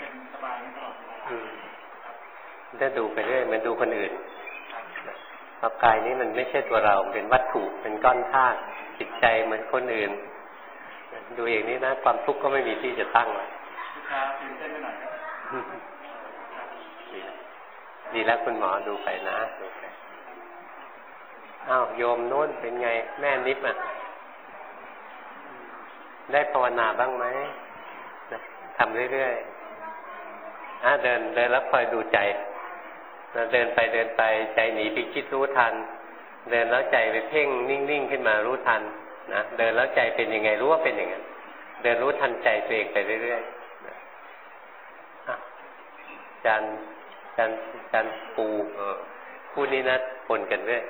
สบายตลอดถ้าดูไปเรื่อยมันดูคนอื่นร่างกายนี้มันไม่ใช่ตัวเราเป็นวัตถุเป็นก้อนธาตุจิตใจเหมือนคนอื่นดูเองนี่นะความทุกข์ก็ไม่มีที่จะตั้งตื่นเต้นไปหน่อยดีแล้วคุณหมอดูไปนะดูไปอ้าวโยมโน้นเป็นไงแม่นิบอ่ะได้ภาวนาบ้างไหมทำเรื่อยๆเดินแล้วคอยดูใจเดินไปใจหนีไปคิดรู้ทันเดินแล้วใจไปเพ่งนิ่งๆขึ้นมารู้ทันนะเดินแล้วใจเป็นยังไงรู้ว่าเป็นอย่างนั้นเดินรู้ทันใจตัวเองไปเรื่อยๆจันปูคู่นี้นะปนกันเรื่อย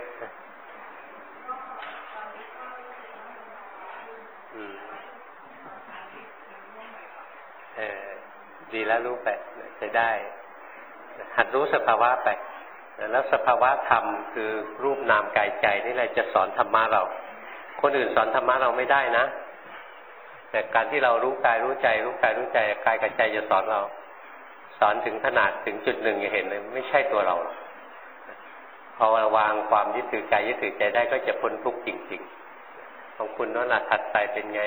ดีแล้วรู้ไปจะได้หัดรู้สภาวะไปแล้วสภาวะธรรมคือรูปนามกายใจนี่แหละจะสอนธรรมะเราคนอื่นสอนธรรมะเราไม่ได้นะแต่การที่เรารู้กายรู้ใจรู้กายรู้ใจกายกับใจจะสอนเราสอนถึงขนาดถึงจุดหนึ่งจะเห็นเลยไม่ใช่ตัวเราพอวางความยึดถือกายยึดถือใจได้ก็จะพ้นทุกข์จริงๆของคุณนั่นแหละถัดไปเป็นไง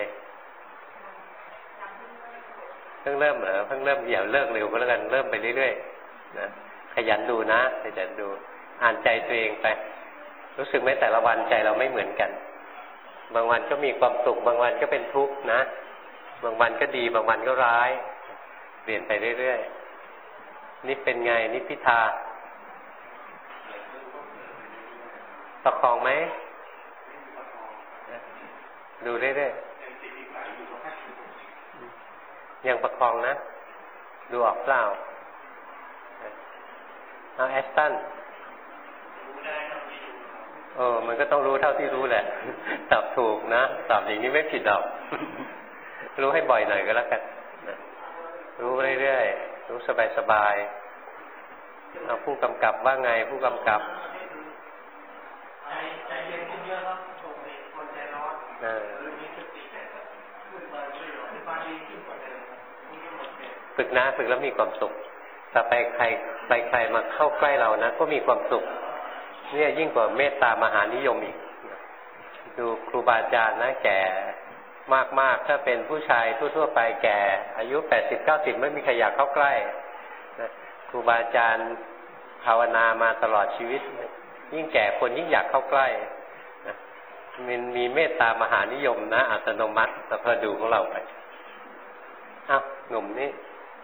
เพิ่งเริ่มเพิ่งเริ่มอย่าเลิกเร็วก็แล้วกันเริ่มไปเรื่อยๆนะขยันดูนะขยันดูอ่านใจตัวเองไปรู้สึกไหมแต่ละวันใจเราไม่เหมือนกันบางวันก็มีความสุขบางวันก็เป็นทุกข์นะบางวันก็ดีบางวันก็ร้ายเปลี่ยนไปเรื่อยๆนี่เป็นไงนี่พิธาประคองไหมดูเรื่อยๆยังประคองนะดูออกเปล่าเอาแอสตันมันก็ต้องรู้เท่าที่รู้แหละตอบถูกนะตอบอย่างนี้ไม่ผิดหรอกรู้ให้บ่อยหน่อยก็แล้วกันรู้เรื่อยๆรู้สบายๆเอาผู้กำกับว่าไงผู้กำกับใจเย็นขึ้นเยอะครับผมเป็นคนใจร้อนมีสติขึ้นมาเรื่อยๆความดีขึ้นกว่าเดิมฝึกนะฝึกแล้วมีความสุขแต่ไปใครมาเข้าใกล้เรานะก็มีความสุขเนี่ยยิ่งกว่าเมตตามหานิยมอีกดูครูบาอาจารย์นะแก่มากๆถ้าเป็นผู้ชายทั่วๆไปแก่อายุ80-90ไม่มีใครอยากเข้าใกล้นะครูบาอาจารย์ภาวนามาตลอดชีวิตยิ่งแก่คนยิ่งอยากเข้าใกล้นะมันมีเมตตามหานิยมนะอัตโนมัติแต่พอดูของเราไปหนุ่มนี่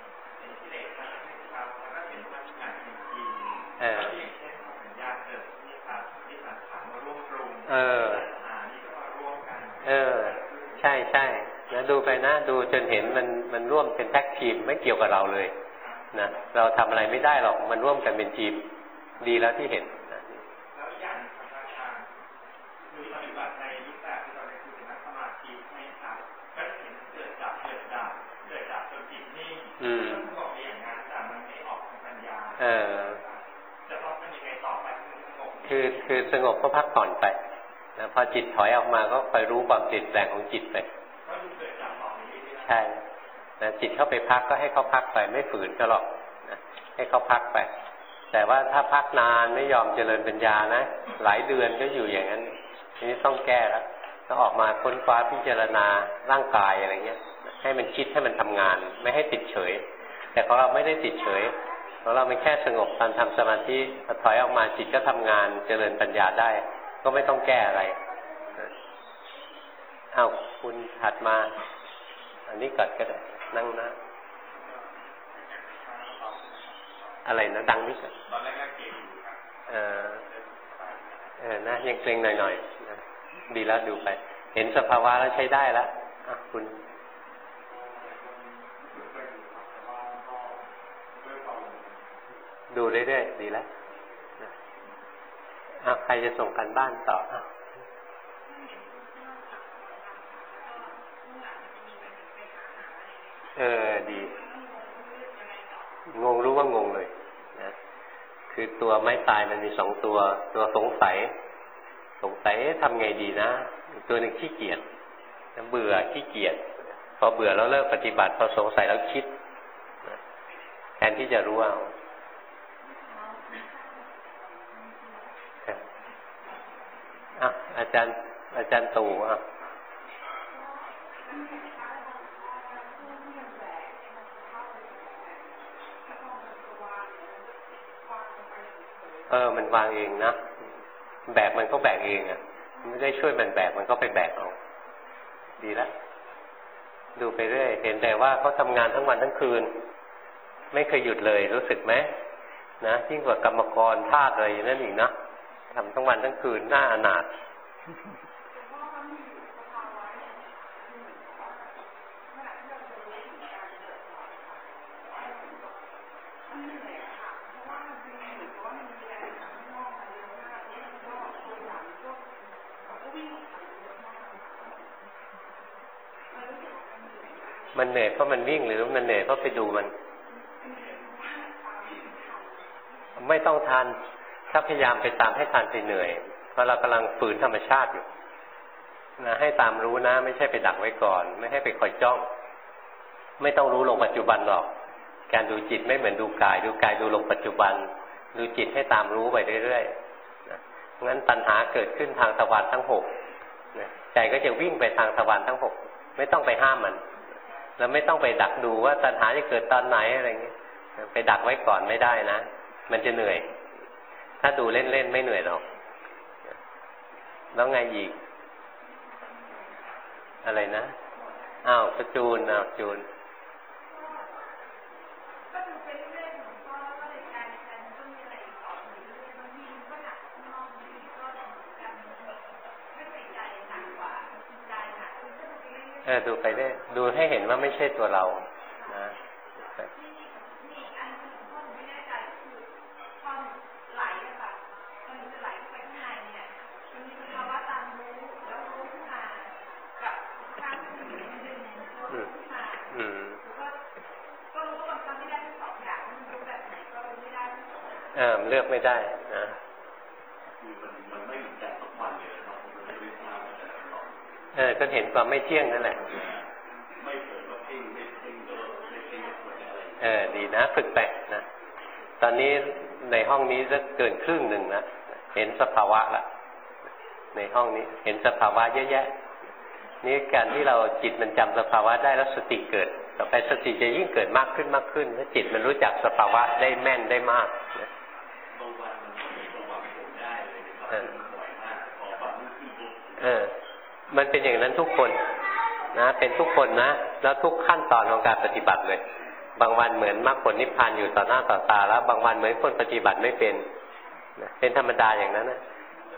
ใช่นะดูไปนะดูจนเห็นมันร่วมเป็นแท็กทีมไม่เกี่ยวกับเราเลยนะเราทำอะไรไม่ได้หรอกมันร่วมกันเป็นทีมดีแล้วที่เห็นนะแล้วอย่างธรรมชาติคือปฏิบัติในรูปแบบที่เราได้คุยกันสมาธิไม่ชัดก็เห็นเกิดจากจนจิตนิ่งต้องบอกอย่างนั้นแต่มันไม่ออกทางปัญญาจะต้องเป็นยังไงต่อไปสงบคือสงบก็พักผ่อนไปนะพอจิตถอยออกมาก็คอยรู้ความเปลี่ยนแปลงของจิตไปใช่นะจิตเข้าไปพักก็ให้เขาพักไปไม่ฝืนก็หรอกนะให้เขาพักไปแต่ว่าถ้าพักนานไม่ยอมเจริญปัญญานะหลายเดือนก็อยู่อย่างนั้นทีนี้ต้องแก้แล้วต้องออกมาค้นคว้าพิจารณาร่างกายอะไรเงี้ยให้มันคิดให้มันทำงานไม่ให้ติดเฉยแต่ของเราไม่ได้ติดเฉยของเราเป็นแค่สงบตอนทำสมาธิพอถอยออกมาจิตก็ทำงานเจริญปัญญาได้ก็ไม่ต้องแก้อะไรคุณถัดมาอันนี้ก่อนก็ได้นั่งนะอะไรนะดังนิดนึงตอนแรกเก่งครับนะยังเกรงหน่อยๆนะดีแล้วดูไปเห็นสภาวะแล้วใช้ได้แล้วคุณดูเรื่อยๆดีแล้วใครจะส่งกันบ้านต่อดีงงรู้ว่างงเลยนะคือตัวไม้ตายมันมี2ตัวสงสัยทำไงดีนะอีกตัวหนึ่งขี้เกียจเบื่อขี้เกียจพอเบื่อแล้วเลิกปฏิบัติพอสงสัยแล้วคิดแทนที่จะรู้เอาอาจารย์ตู่มันวางเองนะแบกมันก็แบกเองไม่ได้ช่วยมันแบกมันก็ไปแบกเอาดีแล้วดูไปเรื่อยเห็นแต่ว่าเขาทำงานทั้งวันทั้งคืนไม่เคยหยุดเลยรู้สึกไหมนะยิ่งกว่ากรรมกรทาสอะไรนั่นอีกนะทำทั้งวันทั้งคืนหน้าอนาถมันเหนื่อยเพราะมันวิ่งหรือมันเหนื่อยเพราะไปดูมันไม่ต้องทันถ้าพยายามไปตามให้ทันไปเหนื่อยเพราะเรากำลังฝืนธรรมชาติอยู่นะให้ตามรู้นะไม่ใช่ไปดักไว้ก่อนไม่ให้ไปคอยจ้องไม่ต้องรู้ลงปัจจุบันหรอกการดูจิตไม่เหมือนดูกายดูลงปัจจุบันดูจิตให้ตามรู้ไปเรื่อยๆนะงั้นตัณหาเกิดขึ้นทางทวารทั้ง6นะใจก็จะวิ่งไปทางทวารทั้ง6ไม่ต้องไปห้ามมันแล้วไม่ต้องไปดักดูว่าตัณหาจะเกิดตอนไหนอะไรเงี้ยไปดักไว้ก่อนไม่ได้นะมันจะเหนื่อยถ้าดูเล่นๆไม่เหนื่อยหรอกแล้วไงอีกอะไรนะประจูนจูนดูไปได้ดูให้เห็นว่าไม่ใช่ตัวเรานะเลือกไม่ได้นะก็เห็นความไม่เที่ยงนั่นแหละดีนะฝึกไปนะตอนนี้ในห้องนี้จะเกินครึ่งหนึ่งนะเห็นสภาวะละในห้องนี้เห็นสภาวะเยอะแยะนี่การที่เราจิตมันจำสภาวะได้แล้วสติเกิดต่อไปสติจะยิ่งเกิดมากขึ้นถ้าจิตมันรู้จักสภาวะได้แม่นได้มากนะมันเป็นอย่างนั้นทุกคนนะเป็นทุกคนนะแล้วทุกขั้นตอนของการปฏิบัติเลยบางวันเหมือนมรรคผลนิพพานอยู่ต่อหน้าต่อตาแล้วบางวันเหมือนคนปฏิบัติไม่เป็นนะเป็นธรรมดาอย่างนั้นนะ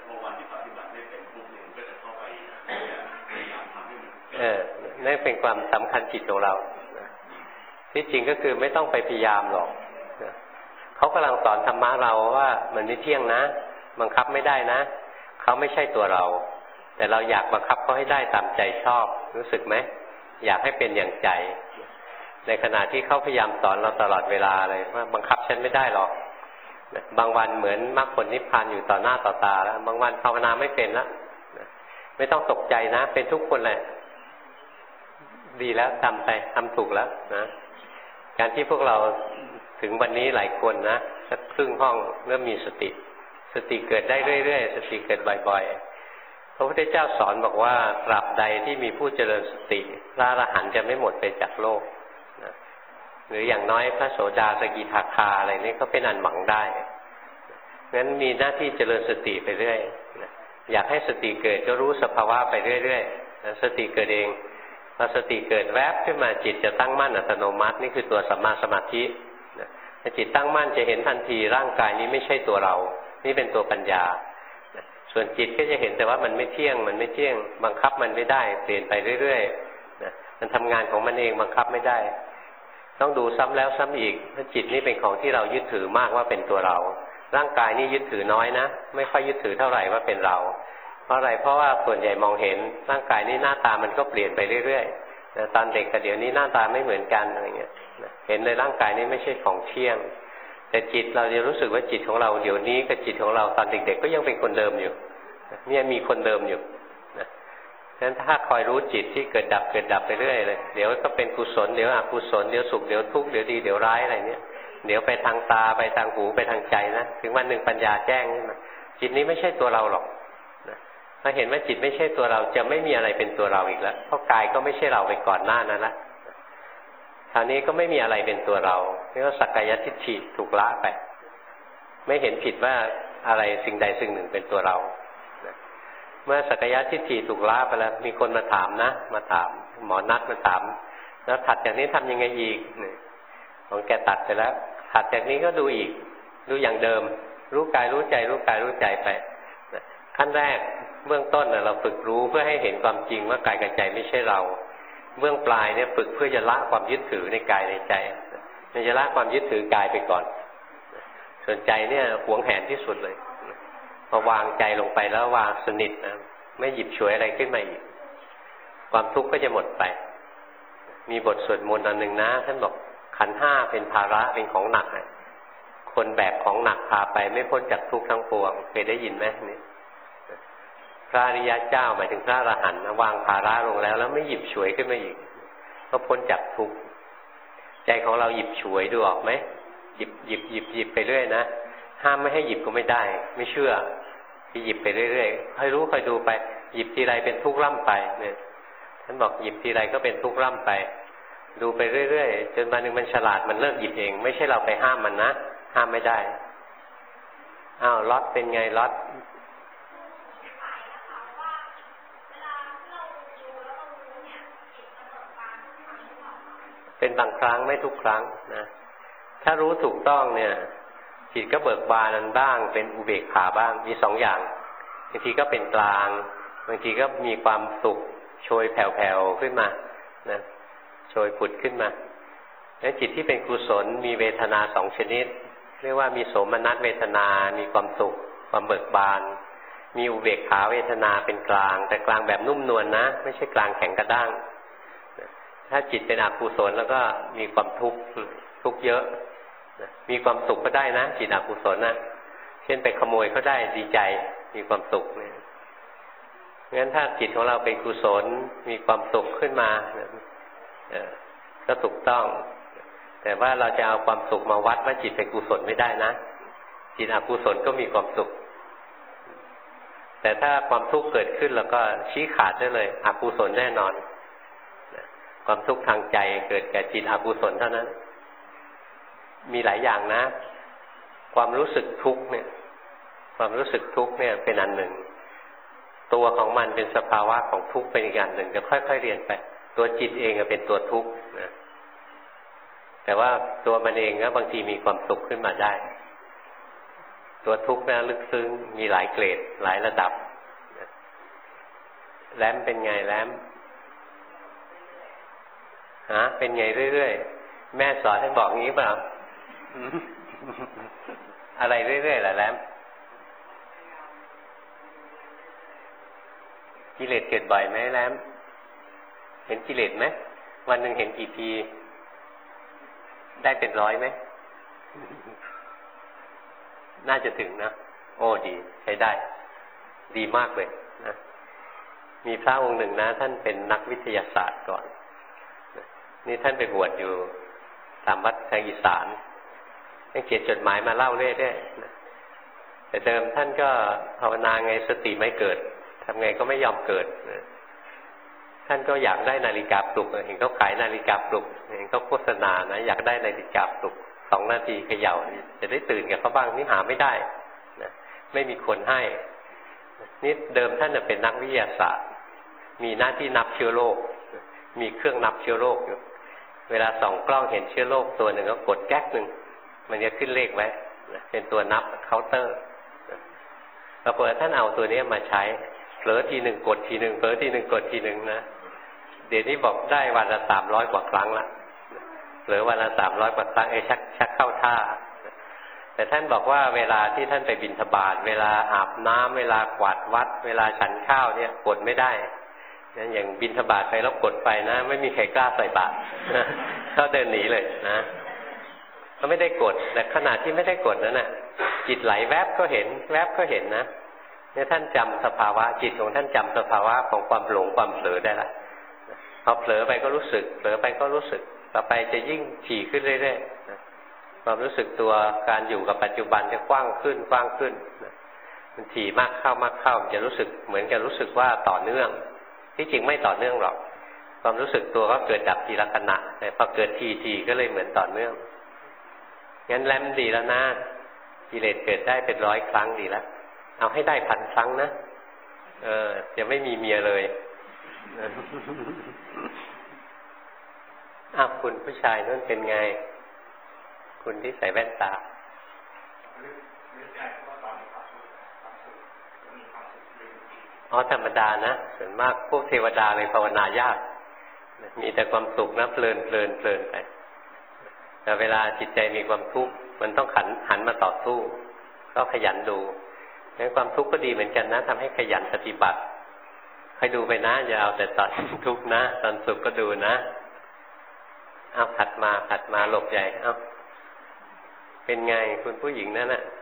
นั่นเป็นความสำคัญจิตของเราที่จริงก็คือไม่ต้องไปพยายามหรอกเขากำลังสอนธรรมะเราว่ามันไม่เที่ยงนะบังคับไม่ได้นะเขาไม่ใช่ตัวเราแต่เราอยากบังคับเขาให้ได้ตามใจชอบรู้สึกไหมอยากให้เป็นอย่างใจในขณะที่เขาพยายามสอนเราตลอดเวลาเลยว่าบังคับฉันไม่ได้หรอกบางวันเหมือนมรรคผลนิพพานอยู่ต่อหน้าต่อตาแล้วบางวันภาวนาไม่เป็นแล้วไม่ต้องตกใจนะเป็นทุกคนแหละดีแล้วทำไปทำถูกแล้วนะการที่พวกเราถึงวันนี้หลายคนนะสักครึ่งห้องเริ่มมีสติเกิดได้เรื่อยๆสติเกิดบ่อยๆพระพุทธเจ้าสอนบอกว่าตราบใดที่มีผู้เจริญสติพระอรหันต์จะไม่หมดไปจากโลกนะหรืออย่างน้อยพระโสดาสกิทาคาอะไรนี่ก็เป็นอันหวังได้งั้นมีหน้าที่เจริญสติไปเรื่อยนะอยากให้สติเกิดก็รู้สภาวะไปเรื่อยๆนะสติเกิดเองพอสติเกิดแวบขึ้นมาจิตจะตั้งมั่นอัตโนมัตินี่คือตัวสัมมาสมาธินะจิตตั้งมั่นจะเห็นทันทีร่างกายนี้ไม่ใช่ตัวเรานี่เป็นตัวปัญญาส่วนจิตก็จะเห็นแต่ว่ามันไม่เที่ยงบังคับมันไม่ได้เปลี่ยนไปเรื่อยๆนะมันทำงานของมันเองบังคับไม่ได้ต้องดูซ้ำแล้วซ้ำอีกว่าจิตนี่เป็นของที่เรายึดถือมากว่าเป็นตัวเราร่างกายนี่ยึดถือน้อยนะไม่ค่อยยึดถือเท่าไหร่ว่าเป็นเราเพราะอะไรเพราะว่าส่วนใหญ่มองเห็นร่างกายนี่หน้าตามันก็เปลี่ยนไปเรื่อยๆนะตอนเด็กกับเดี๋ยวนี้หน้าตาไม่เหมือนกันอะไรเงี้ยนะเห็นในร่างกายนี้ไม่ใช่ของเที่ยงแต่จิตเราจะรู้สึกว่าจิตของเราเดี๋ยวนี้กับจิตของเราตอนเด็กๆก็ยังเป็นคนเดิมอยู่เนี่ยมีคนเดิมอยู่นะฉะนั้นถ้าคอยรู้จิตที่เกิดดับไปเรื่อยเลยเดี๋ยวก็เป็นกุศลเดี๋ยวอกุศลเดี๋ยวสุขเดี๋ยวทุกข์เดี๋ยวดีเดี๋ยวร้ายอะไรเนี่ยเดี๋ยวไปทางตาไปทางหูไปทางใจนะถึงวันหนึ่งปัญญาแจ้งขึ้นมาจิตนี้ไม่ใช่ตัวเราหรอกพอเห็นว่าจิตไม่ใช่ตัวเราจะไม่มีอะไรเป็นตัวเราอีกแล้วเพราะกายก็ไม่ใช่เราไปก่อนหน้านั้นละคราวนี้ก็ไม่มีอะไรเป็นตัวเราเรียกว่าสักกายทิฏฐิถูกละไปไม่เห็นผิดว่าอะไรสิ่งใดสิ่งหนึ่งเป็นตัวเราเมื่อสักกายทิฏฐิถูกละไปแล้วมีคนมาถามนะมาถามหมอนัดมาถามแล้วถัดจากนี้ทำยังไงอีกของแกตัดไปแล้วถัดจากนี้ก็ดูอีกดูอย่างเดิมรู้กายรู้ใจรู้กายรู้ใจไปขั้นแรกเบื้องต้นเราฝึกรู้เพื่อให้เห็นความจริงว่ากายกับใจไม่ใช่เราเบื้องปลายเนี่ยฝึกเพื่อจะละความยึดถือในกายในใจมันจะละความยึดถือกายไปก่อนส่วนใจเนี่ยหวงแหนที่สุดเลยพอวางใจลงไปแล้ววางสนิทนะไม่หยิบฉวยอะไรขึ้นมาอีกความทุกข์ก็จะหมดไปมีบทสวดมนต์อันหนึ่งนะท่านบอกขันธ์ห้าเป็นภาระเป็นของหนักคนแบกของหนักพาไปไม่พ้นจากทุกข์ทั้งปวงเคยได้ยินไหมนี่พระอริยเจ้าหมายถึงพระอรหันต์วางภาระลงแล้วไม่หยิบฉวยขึ้นมาอีกก็พ้นจากทุกข์ใจของเราหยิบฉวยดูออกไหมหยิบไปเรื่อยนะห้ามไม่ให้หยิบก็ไม่ได้ไม่เชื่อที่หยิบไปเรื่อยๆให้รู้คอยดูไปหยิบทีไรเป็นทุกข์ร่ำไปเนี่ยท่านบอกหยิบทีไรก็เป็นทุกข์ร่ำไปดูไปเรื่อยๆจนวันหนึ่งมันฉลาดมันเลิกหยิบเองไม่ใช่เราไปห้ามมันนะห้ามไม่ได้อ้าวล็อตเป็นไงล็อตเป็นบางครั้งไม่ทุกครั้งนะถ้ารู้ถูกต้องเนี่ยจิตก็เบิกบานบ้างเป็นอุเบกขาบ้างมีสองอย่างบางทีก็เป็นกลางบางทีก็มีความสุขโชยแผ่วๆขึ้นมานะโชยผุดขึ้นมาแล้วจิตที่เป็นกุศลมีเวทนาสองชนิดเรียกว่ามีโสมนัสเวทนามีความสุขความเบิกบานมีอุเบกขาเวทนาเป็นกลางแต่กลางแบบนุ่มนวลนะไม่ใช่กลางแข็งกระด้างถ้าจิตเป็นอกุศลแล้วก็มีความทุกข์เยอะมีความสุขก็ได้นะจิตอกุศลนะเช่นไปขโมยก็ได้ดีใจมีความสุขเนี่ยงั้นถ้าจิตของเราเป็นกุศลมีความสุขขึ้นมาก็ถูกต้องแต่ว่าเราจะเอาความสุขมาวัดว่าจิตเป็นกุศลไม่ได้นะจิตอกุศลก็มีความสุขแต่ถ้าความทุกข์เกิดขึ้นแล้วก็ชี้ขาดได้เลยอกุศลแน่นอนความทุกข์ทางใจเกิดแก่จิตอกุศลเท่านั้นมีหลายอย่างนะความรู้สึกทุกข์เนี่ยความรู้สึกทุกข์เนี่ยเป็นอันหนึ่งตัวของมันเป็นสภาวะของทุกข์เป็นอีกอย่างหนึ่งจะค่อยๆเรียนไปตัวจิตเองเป็นตัวทุกข์นะแต่ว่าตัวมันเองก็บางทีมีความสุขขึ้นมาได้ตัวทุกข์นะลึกซึ้งมีหลายเกรดหลายระดับแล้มเป็นไงแล้มเป็นไงเรื่อยๆแม่สอนให้บอกงี้เปล่า อะไรเรื่อยๆล่ะแล้มกิเลสเกิดบ่อยไหมแล้มเห็นกิเลสไหมวันหนึ่งเห็นกี่ทีได้เป็นร้อยไหม น่าจะถึงนะโอ้ดีใช้ได้ดีมากเลยนะมีพระองค์หนึ่งนะท่านเป็นนักวิทยาศาสตร์ก่อนนี่ท่านไปบวชอยู่ตามวัดทางอีสานท่านเขียนจดหมายมาเล่าเรื่อยๆแต่เดิมท่านก็ภาวนาไงสติไม่เกิดทำไงก็ไม่ยอมเกิดท่านก็อยากได้นาฬิกาปลุกเห็นเขาขายนาฬิกาปลุกเห็นเขาโฆษณานะอยากได้นาฬิกาปลุก2 นาทีเขย่าจะได้ตื่นกับเขาบ้างนี่หาไม่ได้นะไม่มีคนให้นี่เดิมท่านเป็นนักวิทยาศาสตร์มีหน้าที่นับเชื้อโรคมีเครื่องนับเชื้อโรคอยู่เวลาส่องกล้องเห็นเชื้อโรคตัวหนึ่งก็กดแก๊กหนึ่งมันจะขึ้นเลขไว้เป็นตัวนับเคาน์เตอร์ปรากฏท่านเอาตัวนี้มาใช้เผลอทีหนึ่งกดทีหนึ่งเผลอทีหนึ่งกดทีหนึ่งนะเดี๋ยวนี้บอกได้วันละ300 กว่าครั้งละเผลอวันละ300 กว่าครั้งชักเข้าท่าแต่ท่านบอกว่าเวลาที่ท่านไปบิณฑบาตเวลาอาบน้ำเวลากวาดวัดเวลาฉันข้าวเนี่ยกดไม่ได้นั่นอย่างบิณฑบาตไปแล้วกดไปนะไม่มีใครกล้าใส่บาตรเขาเดินหนีเลยนะเขาไม่ได้กดแต่ขณะที่ไม่ได้กดนั้นน่ะจิตไหลแวบก็เห็นแวบก็เห็นนะเนี่ยท่านจำสภาวะจิตของท่านจำสภาวะของความหลงความเผลอได้ละพอเผลอไปก็รู้สึกเผลอไปก็รู้สึกต่อไปจะยิ่งถี่ขึ้นเรื่อยๆความรู้สึกตัวการอยู่กับปัจจุบันจะกว้างขึ้นกว้างขึ้นมันถี่มากเข้ามากเข้าจะรู้สึกเหมือนกับรู้สึกว่าต่อเนื่องที่จริงไม่ต่อเนื่องหรอกความรู้สึกตัวก็เกิดดับทีละขณะแต่พอเกิดทีก็เลยเหมือนต่อเนื่องงั้นแลมดีแล้วนะกิเลสเกิดได้เป็น100 ครั้งดีแล้วเอาให้ได้1,000 ครั้งนะจะไม่มีเมียเลยคุณผู้ชายนั่นเป็นไงคุณที่ใส่แว่นตาธรรมดานะส่วนมากพวกเทวดาเลยภาวนายากมีแต่ความสุขนะเพลินไปแต่เวลาจิตใจมีความทุกข์มันต้องหันมาต่อสู้ก็ขยันดูงั้นความทุกข์ก็ดีเหมือนกันนะทำให้ขยันปฏิบัติให้ดูไปนะอย่าเอาแต่ตอนทุกข์นะตอนสุขก็ดูนะถัดมาหลบใหญ่เป็นไงคุณผู้หญิงนั่นน่ะ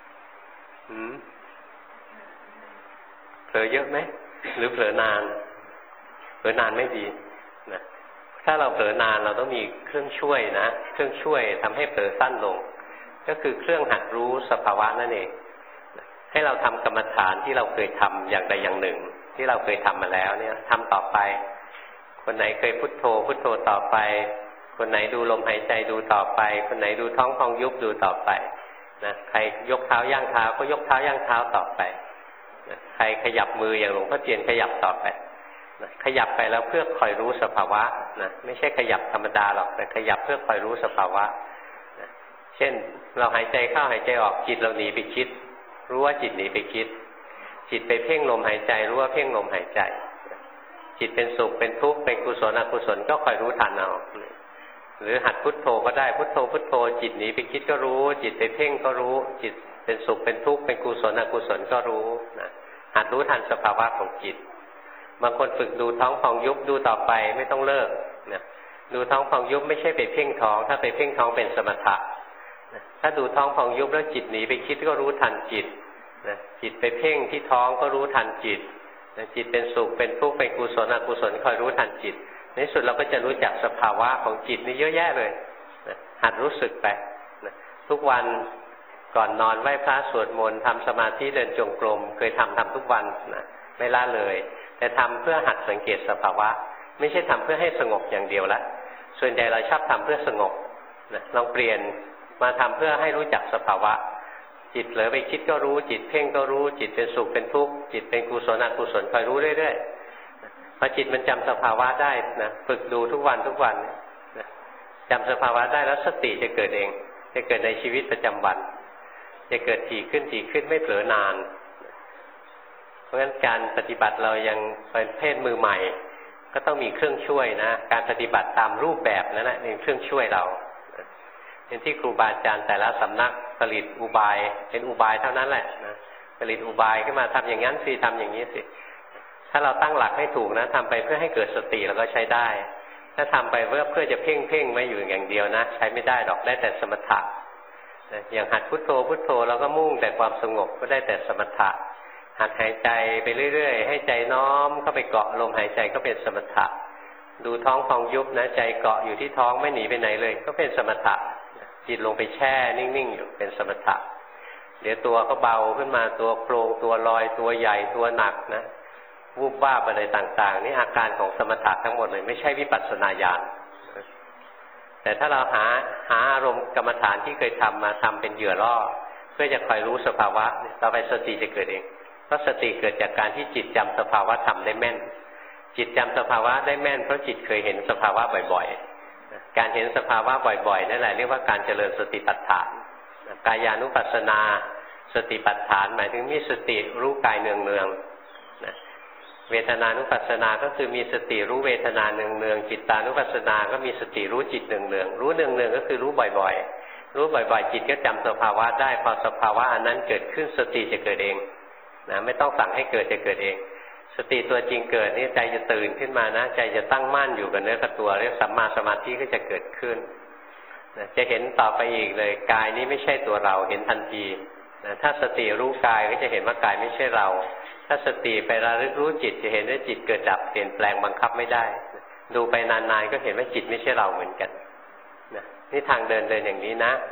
เผลอเยอะไหมหรือเผลอนานไม่ดีนะถ้าเราเผลอนานเราต้องมีเครื่องช่วยนะเครื่องช่วยทำให้เผลอสั้นลงก็คือเครื่องหัดรู้สภาวะนั่นเองให้เราทำกรรมฐานที่เราเคยทำอย่างใดอย่างหนึ่งที่เราเคยทำมาแล้วเนี่ยทำต่อไปคนไหนเคยพุทโธต่อไปคนไหนดูลมหายใจดูต่อไปคนไหนดูท้องพองยุบดูต่อไปนะใครยกเท้าย่างเท้าก็ยกเท้าย่างเท้าต่อไปนะใครขยับมืออย่างหลวงพ่อเทียนขยับต่อไปนะขยับไปแล้วเพื่อคอยรู้สภาวะนะไม่ใช่ขยับธรรมดาหรอกแต่ขยับเพื่อคอยรู้สภาวะนะเช่นเราหายใจเข้าหายใจออกจิตเราหนีไปคิดรู้ว่าจิตหนีไปคิดจิตไปเพ่งลมหายใจรู้ว่าเพ่งลมหายใจจิตเป็นสุขเป็นทุกข์เป็นกุศลอกุศลก็คอยรู้ทันเอาหรือหัดพุทโธก็ได้พุทโธจิตหนีไปคิดก็รู้จิตไปเพ่งก็รู้จิตเป็นสุขเป็นทุกข์เป็นกุศลอกุศลก็รู้นะหัดรู้ทันสภาวะของจิตบางคนฝึกดูท้องพองยุบดูต่อไปไม่ต้องเลิกนะดูท้องพองยุบไม่ใช่ไปเพ่งท้องถ้าไปเพ่งท้องเป็นสมถะนะถ้าดูท้องพองยุบแล้วจิตหนีไปคิดก็รู้ทันจิตนะจิตไปเพ่งที่ท้องก็รู้ทันจิตนะจิตเป็นสุขเป็นทุกข์เป็นกุศลอกุศลคอยรู้ทันจิตในสุดเราก็จะรู้จักสภาวะของจิตนี่เยอะแยะเลยนะหัดรู้สึกไปนะทุกวันก่อนนอนไหว้พระสวดมนต์ทำสมาธิเดินจงกรมเคยทำทุกวันนะไม่ละเลยแต่ทำเพื่อหัดสังเกตสภาวะไม่ใช่ทำเพื่อให้สงบอย่างเดียวละส่วนใหญ่เราชอบทำเพื่อสงบนะลองเปลี่ยนมาทำเพื่อให้รู้จักสภาวะจิตเผลอไปคิดก็รู้จิตเพ่งก็รู้จิตเป็นสุขเป็นทุกข์จิตเป็นกุศลอกุศลคอยรู้เรื่อยๆพอจิตมันจำสภาวะได้นะฝึกดูทุกวันนะจำสภาวะได้แล้วสติจะเกิดเองจะเกิดในชีวิตประจำวันจะเกิดถี่ขึ้นไม่เผลอนานเพราะฉะนั้นการปฏิบัติเรายังเป็นเพศมือใหม่ก็ต้องมีเครื่องช่วยนะการปฏิบัติตามรูปแบบนั้นนะเป็นเครื่องช่วยเราเป็นที่ครูบาอาจารย์แต่ละสำนักผลิตอุบายเป็นอุบายเท่านั้นแหละนะผลิตอุบายขึ้นมาทำอย่างนั้นสิทำอย่างนี้สิถ้าเราตั้งหลักให้ถูกนะทำไปเพื่อให้เกิดสติเราก็ใช้ได้ถ้าทำไปเพื่อจะเพ่งไม่อยู่อย่างเดียวนะใช้ไม่ได้หรอกได้แต่สมถะอย่างหัดพุทโธเราก็มุ่งแต่ความสงบก็ได้แต่สมถะหัดหายใจไปเรื่อยๆให้ใจน้อมเข้าไปเกาะลมหายใจก็เป็นสมถะดูท้องพองยุบนะใจเกาะอยู่ที่ท้องไม่หนีไปไหนเลยก็เป็นสมถะจิตลงไปแช่นิ่งๆอยู่เป็นสมถะเดี๋ยวตัวก็เบาขึ้นมาตัวโครงตัวลอยตัวใหญ่ตัวหนักนะวูบวาบอะไรต่างๆนี่อาการของสมถะทั้งหมดเลยไม่ใช่วิปัสสนาญาณแต่ถ้าเราหาอารมณ์กรรมฐานที่เคยทำมาทำเป็นเหยื่อล่อเพื่อจะคอยรู้สภาวะต่อไปสติจะเกิดเองเพราะสติเกิดจากการที่จิตจำสภาวะธรรมได้แม่นจิตจำสภาวะได้แม่นเพราะจิตเคยเห็นสภาวะบ่อยๆการเห็นสภาวะบ่อยๆนั่นแหละเรียกว่าการเจริญสติปัฏฐานกายานุปัสสนาสติปัฏฐานหมายถึงมีสติรู้กายเนืองๆนะเวทนานุปัสสนาก็คือมีสติรู้เวทนาเนืองๆจิตตานุปัสสนาก็มีสติรู้จิตเนืองๆรู้เนืองๆก็คือรู้บ่อยๆรู้บ่อยๆจิตก็จำสภาวะได้พอสภาวะอันนั้นเกิดขึ้นสติจะเกิดเองนะไม่ต้องสั่งให้เกิดจะเกิดเองสติตัวจริงเกิดนี่ใจจะตื่นขึ้นมานะใจจะตั้งมั่นอยู่กับเนื้อกับตัวเรียกสัมมาสมาธิก็จะเกิดขึ้นนะจะเห็นต่อไปอีกเลยกายนี้ไม่ใช่ตัวเราเห็นทันทีนะถ้าสติรู้กายก็จะเห็นว่ากายไม่ใช่เราถ้าสติไประลึกรู้จิตจะเห็นว่าจิตเกิดดับเปลี่ยนแปลงบังคับไม่ได้ดูไปนานๆก็เห็นว่าจิตไม่ใช่เราเหมือนกันนะนี่ทางเดินอย่างนี้นะ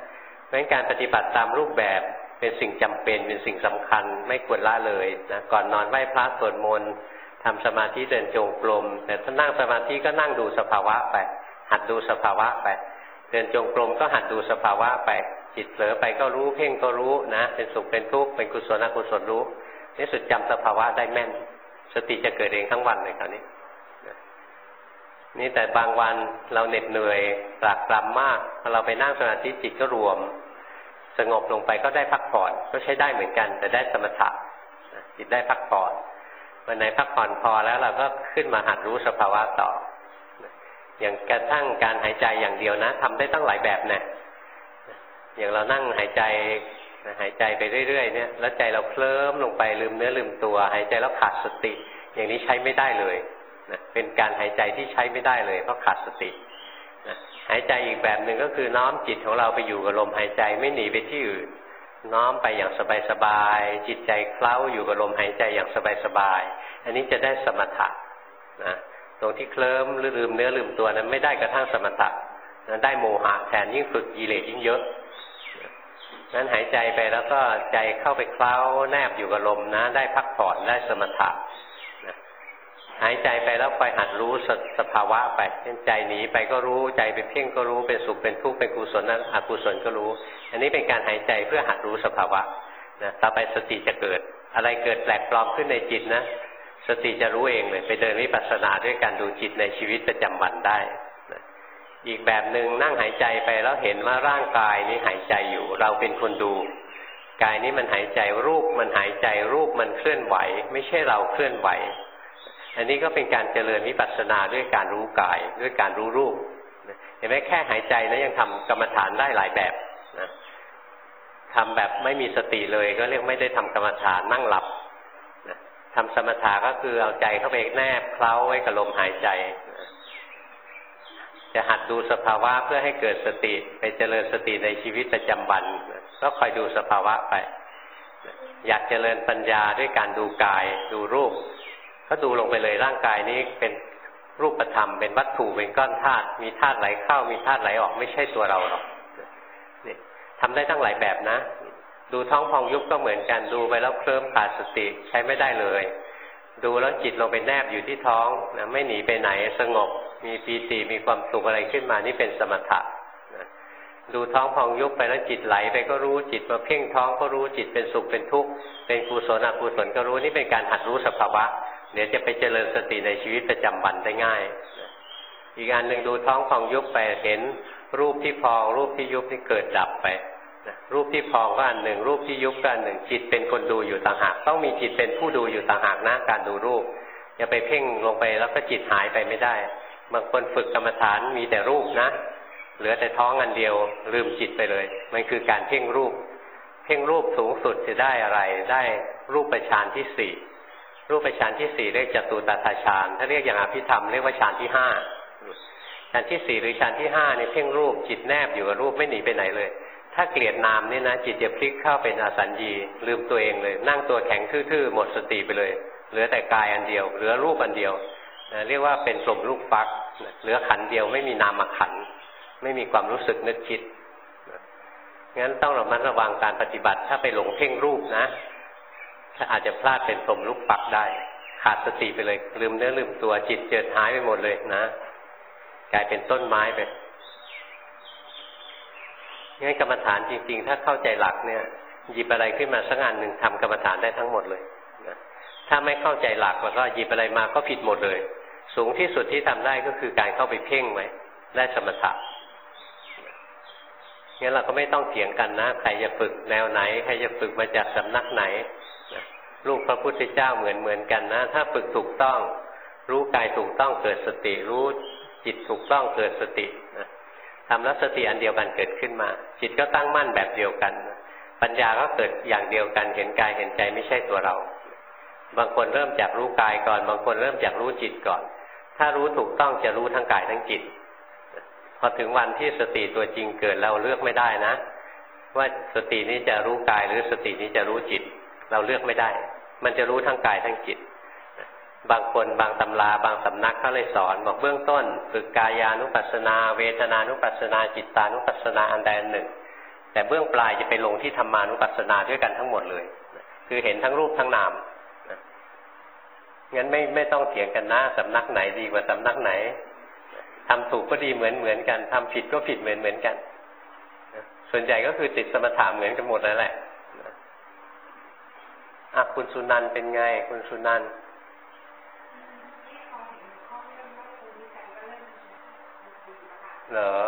เพราะฉะนั้นการปฏิบัติตามรูปแบบเป็นสิ่งจำเป็นเป็นสิ่งสำคัญไม่ควรละเลยนะก่อนนอนไหว้พระสวดมนต์ทำสมาธิเดินจงกรมแต่ถ้านั่งสมาธิก็นั่งดูสภาวะไปหัดดูสภาวะไปเดินจงกรมก็หัดดูสภาวะไปจิตเผลอไปก็รู้เพ่งก็รู้นะเป็นสุขเป็นทุกข์เป็นกุศลอกุศลรู้นี่สุดจำสภาวะได้แม่นสติจะเกิดเองทั้งวันเลยคราวนี้นี่แต่บางวันเราเหน็ดเหนื่อยตรากตรำมากพอเราไปนั่งสมาธิจิตก็รวมสงบลงไปก็ได้พักผ่อนก็ใช้ได้เหมือนกันแต่ได้สมถะจิตได้พักผ่อนวันไหนพักผ่อนพอแล้วเราก็ขึ้นมาหัดรู้สภาวะต่ออย่างกระทั่งการหายใจอย่างเดียวนะทำได้ตั้งหลายแบบนะอย่างเรานั่งหายใจไปเรื่อยๆเนี่ยแล้วใจเราเคลิ้มลงไปลืมเนื้อลืมตัวหายใจแล้วขาดสติอย่างนี้ใช้ไม่ได้เลยนะเป็นการหายใจที่ใช้ไม่ได้เลยเพราะขาดสตินะหายใจอีกแบบหนึ่งก็คือน้อมจิตของเราไปอยู่กับลมหายใจไม่หนีไปที่อื่นน้อมไปอย่างสบายๆจิตใจเคล้าอยู่กับลมหายใจอย่างสบายๆอันนี้จะได้สมถะนะตรงที่เคลิ้มหรือลืมเนื้อลืมตัวนั้นไม่ได้กระทั่งสมถะนั้นได้โมหะแทนยิ่งฝึกกิเลสยิ่งเยอะนั้นหายใจไปแล้วก็ใจเข้าไปเคล้าแนบอยู่กับลมนะได้พักผ่อนได้สมถะหายใจไปแล้วคอยหัดรู้สภาวะไปเช่นใจหนีไปก็รู้ใจไปเพ่งก็รู้เป็นสุขเป็นทุกข์เป็นกุศลนั้นอกุศลก็รู้อันนี้เป็นการหายใจเพื่อหัดรู้สภาวะนะต่อไปสติจะเกิดอะไรเกิดแปลกปลอมขึ้นในจิตนะสติจะรู้เองเลยไปเดินวิปัสสนาด้วยการดูจิตในชีวิตประจำวันได้นะอีกแบบหนึ่งนั่งหายใจไปแล้วเห็นว่าร่างกายนี้หายใจอยู่เราเป็นคนดูกายนี้มันหายใจรูปมันหายใจรูปมันเคลื่อนไหวไม่ใช่เราเคลื่อนไหวอันนี้ก็เป็นการเจริญวิปัสสนาด้วยการรู้กายด้วยการรู้รูปเห็นไหมแค่หายใจนะยังทำกรรมฐานได้หลายแบบนะทำแบบไม่มีสติเลยก็เรียกไม่ได้ทำกรรมฐานนั่งหลับนะทำสมถะก็คือเอาใจเข้าไปแนบเคล้าไว้กับลมหายใจจะหัดดูสภาวะเพื่อให้เกิดสติไปเจริญสติในชีวิตประจำวันก็คอยดูสภาวะไปอยากเจริญปัญญาด้วยการดูกายดูรูปก็ดูลงไปเลยร่างกายนี้เป็นรูปธรรมเป็นวัตถุเป็นก้อนธาตุมีธาตุไหลเข้ามีธาตุไหลออกไม่ใช่ตัวเราหรอกนี่ทำได้ตั้งหลายแบบนะดูท้องพองยุบก็เหมือนกันดูไปแล้วเคลิ้มขาดสติใช้ไม่ได้เลยดูแล้วจิตลงไปแนบอยู่ที่ท้องนะไม่หนีไปไหนสงบมีปีติมีความสุขอะไรขึ้นมานี่เป็นสมถะนะดูท้องพองยุบไปแล้วจิตไหลไปก็รู้จิตมาเพ่งท้องก็รู้จิตเป็นสุขเป็นทุกข์เป็นกุศลอกุศลก็รู้นี่เป็นการหัดรู้สภาวะเดี๋ยวจะไปเจริญสติในชีวิตประจำวันได้ง่ายอีกอันหนึ่งดูท้องพองยุบไปเห็นรูปที่พองรูปที่ยุบที่เกิดดับไปรูปที่พองก็อันหนึ่งรูปที่ยุบก็อันหนึ่งจิตเป็นคนดูอยู่ต่างหากต้องมีจิตเป็นผู้ดูอยู่ต่างหากนะการดูรูปอย่าไปเพ่งลงไปแล้วก็จิตหายไปไม่ได้บางคนฝึกกรรมฐานมีแต่รูปนะเหลือแต่ท้องอันเดียวลืมจิตไปเลยมันคือการเพ่งรูปเพ่งรูปสูงสุดจะได้อะไรได้รูปฌานที่สี่รูปฌานที่สี่เรียกจตุตถฌานถ้าเรียกอย่างอภิธรรมเรียกว่าฌานที่ห้าฌานที่สี่หรือฌานที่ห้านี่เพ่งรูปจิตแนบอยู่กับรูปไม่หนีไปไหนเลยถ้าเกลียดนามนี่นะจิตจะพลิกเข้าเป็นอสัญญีลืมตัวเองเลยนั่งตัวแข็งทื่อๆหมดสติไปเลยเหลือแต่กายอันเดียวเหลือรูปอันเดียวเรียกว่าเป็นกลมลูกฟักเหลือขันเดียวไม่มีนามขันไม่มีความรู้สึกนึกคิดงั้นต้องระมัดระวังการปฏิบัติถ้าไปหลงเพ่งรูปนะถ้าอาจจะพลาดเป็นกลมลูกฟักได้ขาดสติไปเลยลืมเนื้อลืมตัวจิตเจิดหายไปหมดเลยนะกลายเป็นต้นไม้ไปงั้นกรรมฐานจริงๆถ้าเข้าใจหลักเนี่ยหยิบอะไรขึ้นมาสักอันหนึ่งทำกรรมฐานได้ทั้งหมดเลยนะถ้าไม่เข้าใจหลักแล้วก็หยิบอะไรมาก็ผิดหมดเลยสูงที่สุดที่ทำได้ก็คือการเข้าไปเพ่งไว้ได้สมถะงั้นเราก็ไม่ต้องเถียงกันนะใครจะฝึกแนวไหนใครจะฝึกมาจากสำนักไหนนะลูกพระพุทธเจ้าเหมือนกันนะถ้าฝึกถูกต้องรู้กายถูกต้องเกิดสติรู้จิตถูกต้องเกิดสตินะทำแล้วสติอันเดียวกันเกิดขึ้นมาจิตก็ตั้งมั่นแบบเดียวกันปัญญาก็เกิดอย่างเดียวกันเห็นกายเห็นใจไม่ใช่ตัวเราบางคนเริ่มจากรู้กายก่อนบางคนเริ่มจากรู้จิตก่อนถ้ารู้ถูกต้องจะรู้ทั้งกายทั้งจิตพอถึงวันที่สติตัวจริงเกิดเราเลือกไม่ได้นะว่าสตินี้จะรู้กายหรือสตินี้จะรู้จิตเราเลือกไม่ได้มันจะรู้ทั้งกายทั้งจิตบางคนบางตำราบางสำนักเขาเลยสอนบอกเบื้องต้นฝึกกายานุปัสสนาเวทนานุปัสสนาจิตตานุปัสสนาอันใดอันหนึ่งแต่เบื้องปลายจะไปลงที่ธรรมานุปัสสนาด้วยกันทั้งหมดเลยคือเห็นทั้งรูปทั้งนามงั้นไม่ต้องเถียงกันนะสำนักไหนดีกว่าสำนักไหนทำถูกก็ดีเหมือนกันทำผิดก็ผิดเหมือนกันส่วนใหญ่ก็คือติดสมถะเหมือนกันหมดนั่นแหละคุณสุนันท์เป็นไงคุณสุนันท์เหรอ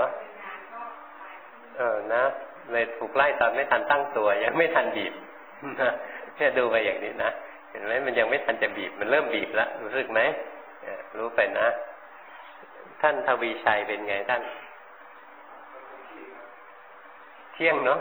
นะเลยถูกไล่ตอนไม่ทันตั้งตัวยังไม่ทันบีบแค่ดูไปอย่างนี้นะเห็นไหมมันยังไม่ทันจะบีบมันเริ่มบีบแล้วรู้สึกไหมรู้ไปนะท่านทวีชัยเป็นไงท่านเที่ยงเนาะ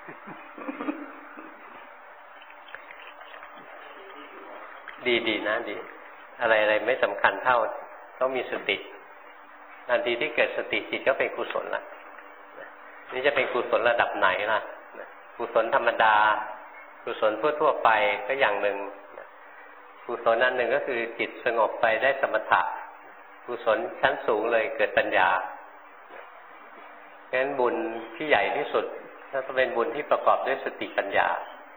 ดีนะดีอะไรไม่สำคัญเท่าต้องมีสติทันทีที่เกิดสติจิตก็เป็นกุศลละนี่จะเป็นกุศลระดับไหนล่ะกุศลธรรมดากุศลทั่วไปก็อย่างหนึ่งกุศลอันหนึ่งก็คือจิตสงบไปได้สมถะกุศลชั้นสูงเลยเกิดปัญญาเพราะฉะนั้นบุญที่ใหญ่ที่สุดถ้าเป็นบุญที่ประกอบด้วยสติปัญญา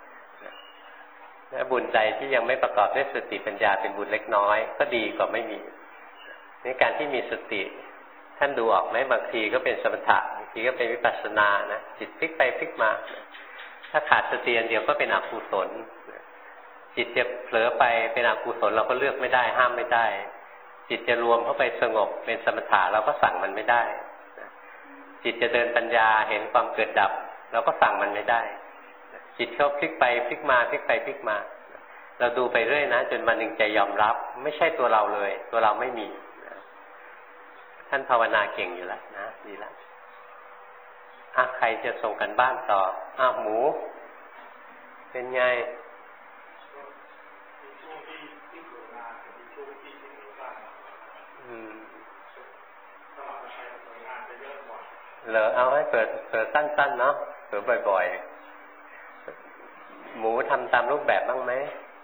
และบุญใจที่ยังไม่ประกอบด้วยสติปัญญาเป็นบุญเล็กน้อยก็ดีกว่าไม่มีในการที่มีสติท่านดูออกไหมบางทีก็เป็นสมถะบางทีก็เป็นวิปัสสนานะจิตพลิกไปพลิกมาถ้าขาดสติอันเดียวก็เป็นอกุศลจิตจะเผลอไปเป็นอกุศลเราก็เลือกไม่ได้ห้ามไม่ได้จิตจะรวมเข้าไปสงบเป็นสมถะเราก็สั่งมันไม่ได้จิตจะเดินปัญญาเห็นความเกิดดับเราก็สั่งมันไม่ได้จิตเขาพลิกไปพลิกมาพลิกไปพลิกมาเราดูไปเรื่อยนะจนวันหนึ่งใจยอมรับไม่ใช่ตัวเราเลยตัวเราไม่มีท่านภาวนาเก่งอยู่แล้วนะดีแล้วใครจะส่งกันบ้านต่อหมูเป็นไงเหรอเอาให้เปิดสั้นๆเนาะเปิดบ่อยๆหมูทำตามรูปแบบบ้างไหม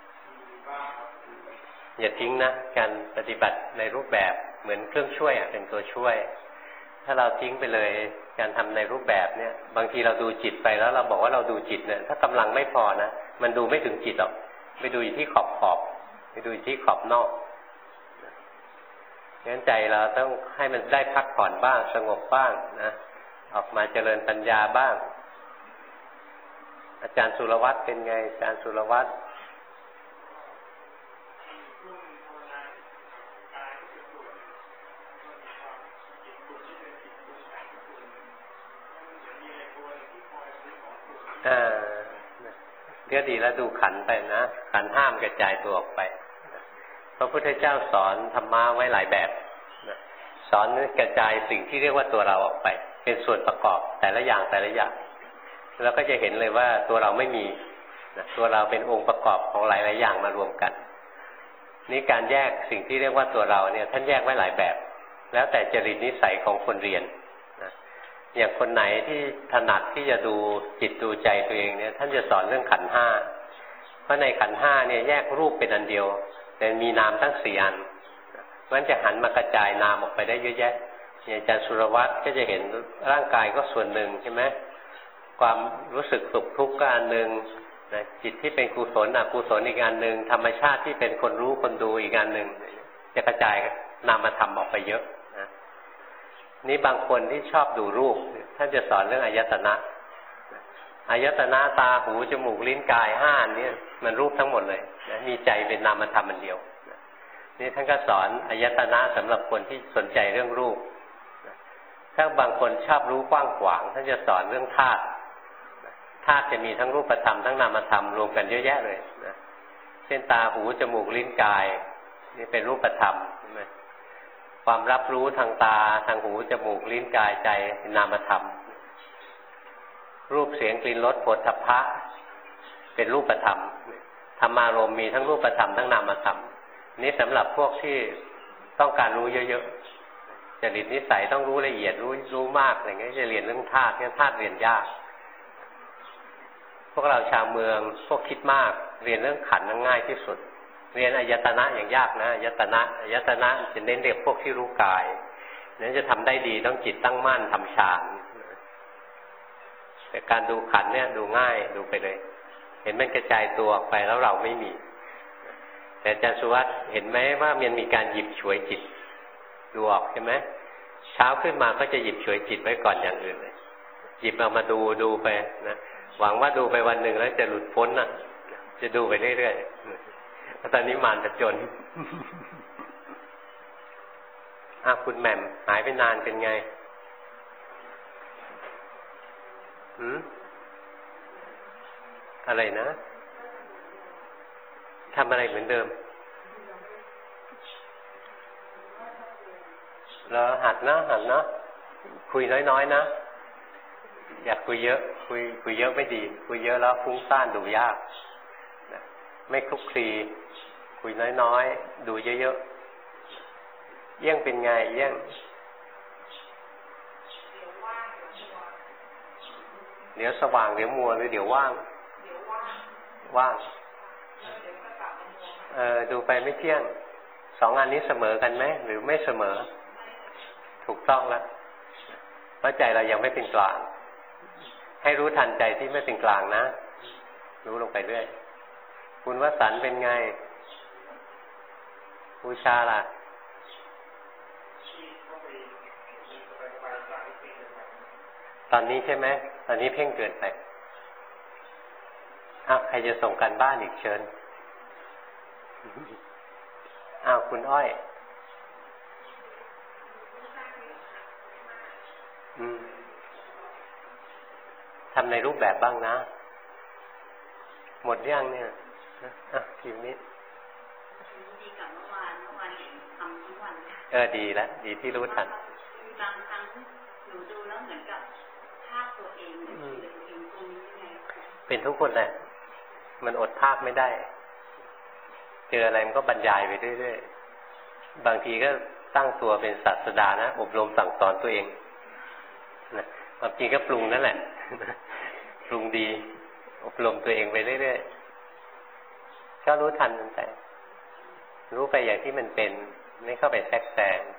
อย่าทิ้งนะการปฏิบัติในรูปแบบเหมือนเครื่องช่วยเป็นตัวช่วยถ้าเราทิ้งไปเลยการทำในรูปแบบเนี่ยบางทีเราดูจิตไปแล้วเราบอกว่าเราดูจิตเนี่ยถ้ากำลังไม่พอนะมันดูไม่ถึงจิตหรอกไปดูอยู่ที่ขอบไปดูอยู่ที่ขอบนอกงั้นใจเราต้องให้มันได้พักผ่อนบ้างสงบบ้างนะออกมาเจริญปัญญาบ้างอาจารย์สุรวัตรเป็นไงอาจารย์สุรวัตรก็ดีแล้วดูขันไปนะขันห้ามกระจายตัวออกไปพระพุทธเจ้าสอนธรรมะไว้หลายแบบสอนกระจายสิ่งที่เรียกว่าตัวเราออกไปเป็นส่วนประกอบแต่ละอย่างแล้วก็จะเห็นเลยว่าตัวเราไม่มีตัวเราเป็นองค์ประกอบของหลายๆอย่างมารวมกันนี่การแยกสิ่งที่เรียกว่าตัวเราเนี่ยท่านแยกไว้หลายแบบแล้วแต่จริตนิสัยของคนเรียนอย่างคนไหนที่ถนัดที่จะดูจิตดูใจตัวเองเนี่ยท่านจะสอนเรื่องขันธ์ห้าเพราะในขันธ์ห้าเนี่ยแยกรูปเป็นอันเดียวแต่มีนามทั้ง4 อันเพราะฉะนั้นจะหันมากระจายนามออกไปได้เยอะแยะอย่างอาจารย์สุรวัตรก็จะเห็นร่างกายก็ส่วนหนึ่งใช่ไหมความรู้สึกสุขทุกข์ก็อันหนึ่งจิตที่เป็นกุศลอกุศลอีกอันหนึ่งธรรมชาติที่เป็นคนรู้คนดูอีกอันหนึ่งจะกระจายนามธรรมออกไปเยอะนี่บางคนที่ชอบดูรูปท่านจะสอนเรื่องอายตนะอายตนะตาหูจมูกลิ้นกาย5 อันนี้มันรูปทั้งหมดเลยนะมีใจเป็นนามธรรมอันเดียวนี่ท่านก็สอนอายตนะสำหรับคนที่สนใจเรื่องรูปถ้าบางคนชอบรู้กว้างขวางท่านจะสอนเรื่องธาตุธาตุจะมีทั้งรูปธรรมทั้งนามธรรมรวมกันเยอะแยะเลยนะเช่นตาหูจมูกลิ้นกายนี่เป็นรูปธรรมใช่ไหมความรับรู้ทางตาทางหูจมูกลิ้นกายใจเป็นนามธรรมรูปเสียงกลิ่นรสโผฏฐัพพะเป็นรูปธรรมธรรมารมณ์มีทั้งรูปธรรมทั้งนามธรรมนี่สำหรับพวกที่ต้องการรู้เยอะๆจริตนิสัยต้องรู้ละเอียดรู้มากอะไรเงี้ยจะเรียนเรื่องธาตุเนี่ยธาตุเรียนยากพวกเราชาวเมืองพวกคิดมากเรียนเรื่องขันธ์ง่ายที่สุดเรียนอายตนะอย่างยากนะอายตนะจะเน้นเรียกพวกที่รู้กายนั้นจะทำได้ดีต้องจิตตั้งมั่นทำฌานแต่การดูขันเนี่ยดูง่ายดูไปเลยเห็นมันกระจายตัวออกไปแล้วเราไม่มีแต่อาจารย์สุวัตเห็นไหมว่ามันมีการหยิบฉวยจิตดูออกใช่ไหมเช้าขึ้นมาก็จะหยิบฉวยจิตไว้ก่อนอย่างอื่นเลยหยิบเอามาดูไปนะหวังว่าดูไปวันหนึ่งแล้วจะหลุดพ้นน่ะจะดูไปเรื่อยๆตอนนี้มารผจญคุณแหม่มหายไปนานเป็นไงอะไรนะทำอะไรเหมือนเดิมแล้วหัดนะคุยน้อยๆนะอยากคุยเยอะคุยเยอะไม่ดีคุยเยอะแล้วฟุ้งซ่านดูยากนะไม่คลุกคลีคุยน้อยๆดูเยอะๆเยี่ยงเป็นไงเยี่ยงเดี๋ยวสว่างเดี๋ยวมัวหรือเดี๋ยวว่างดูไปไม่เที่ยงสองอันนี้เสมอกันไหมหรือไม่เสมอถูกต้องแล้วเพราะใจเรายังไม่เป็นกลางให้รู้ทันใจที่ไม่เป็นกลางนะรู้ลงไปเรื่อยคุณวสันต์เป็นไงบูชาล่ะตอนนี้ใช่ไหมตอนนี้เพ่งเกินไปใครจะส่งกันบ้านอีกเชิญคุณอ้อยทำในรูปแบบบ้างนะหมดยังเนี่ยทีนี้ดีกับเมื่อวานเห็นทำทุกวันดีแล้วดีที่รู้ทันบางครั้งหนูดูแล้วเหมือนกับภาพตัวเองเป็นทุกคนแหละมันอดภาพไม่ได้เจออะไรมันก็บรรยายไปเรื่อยๆบางทีก็ตั้งตัวเป็นศาสดานะอบรมสั่งสอนตัวเองนะบางทีก็ปรุงนั่นแหละปรุงดีอบรมตัวเองไปเรื่อยๆก็รู้ทันมันไปรู้ไปอย่างที่มันเป็นไม่เข้าไปแทรกแซง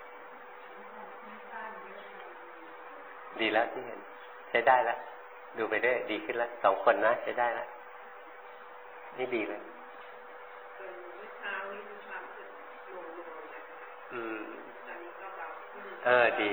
ดีแล้วที่เห็นใช้ได้แล้วดูไปเรื่อยดีขึ้นแล้วสองคนนะใช้ได้แล้วนี่ดีเลยดี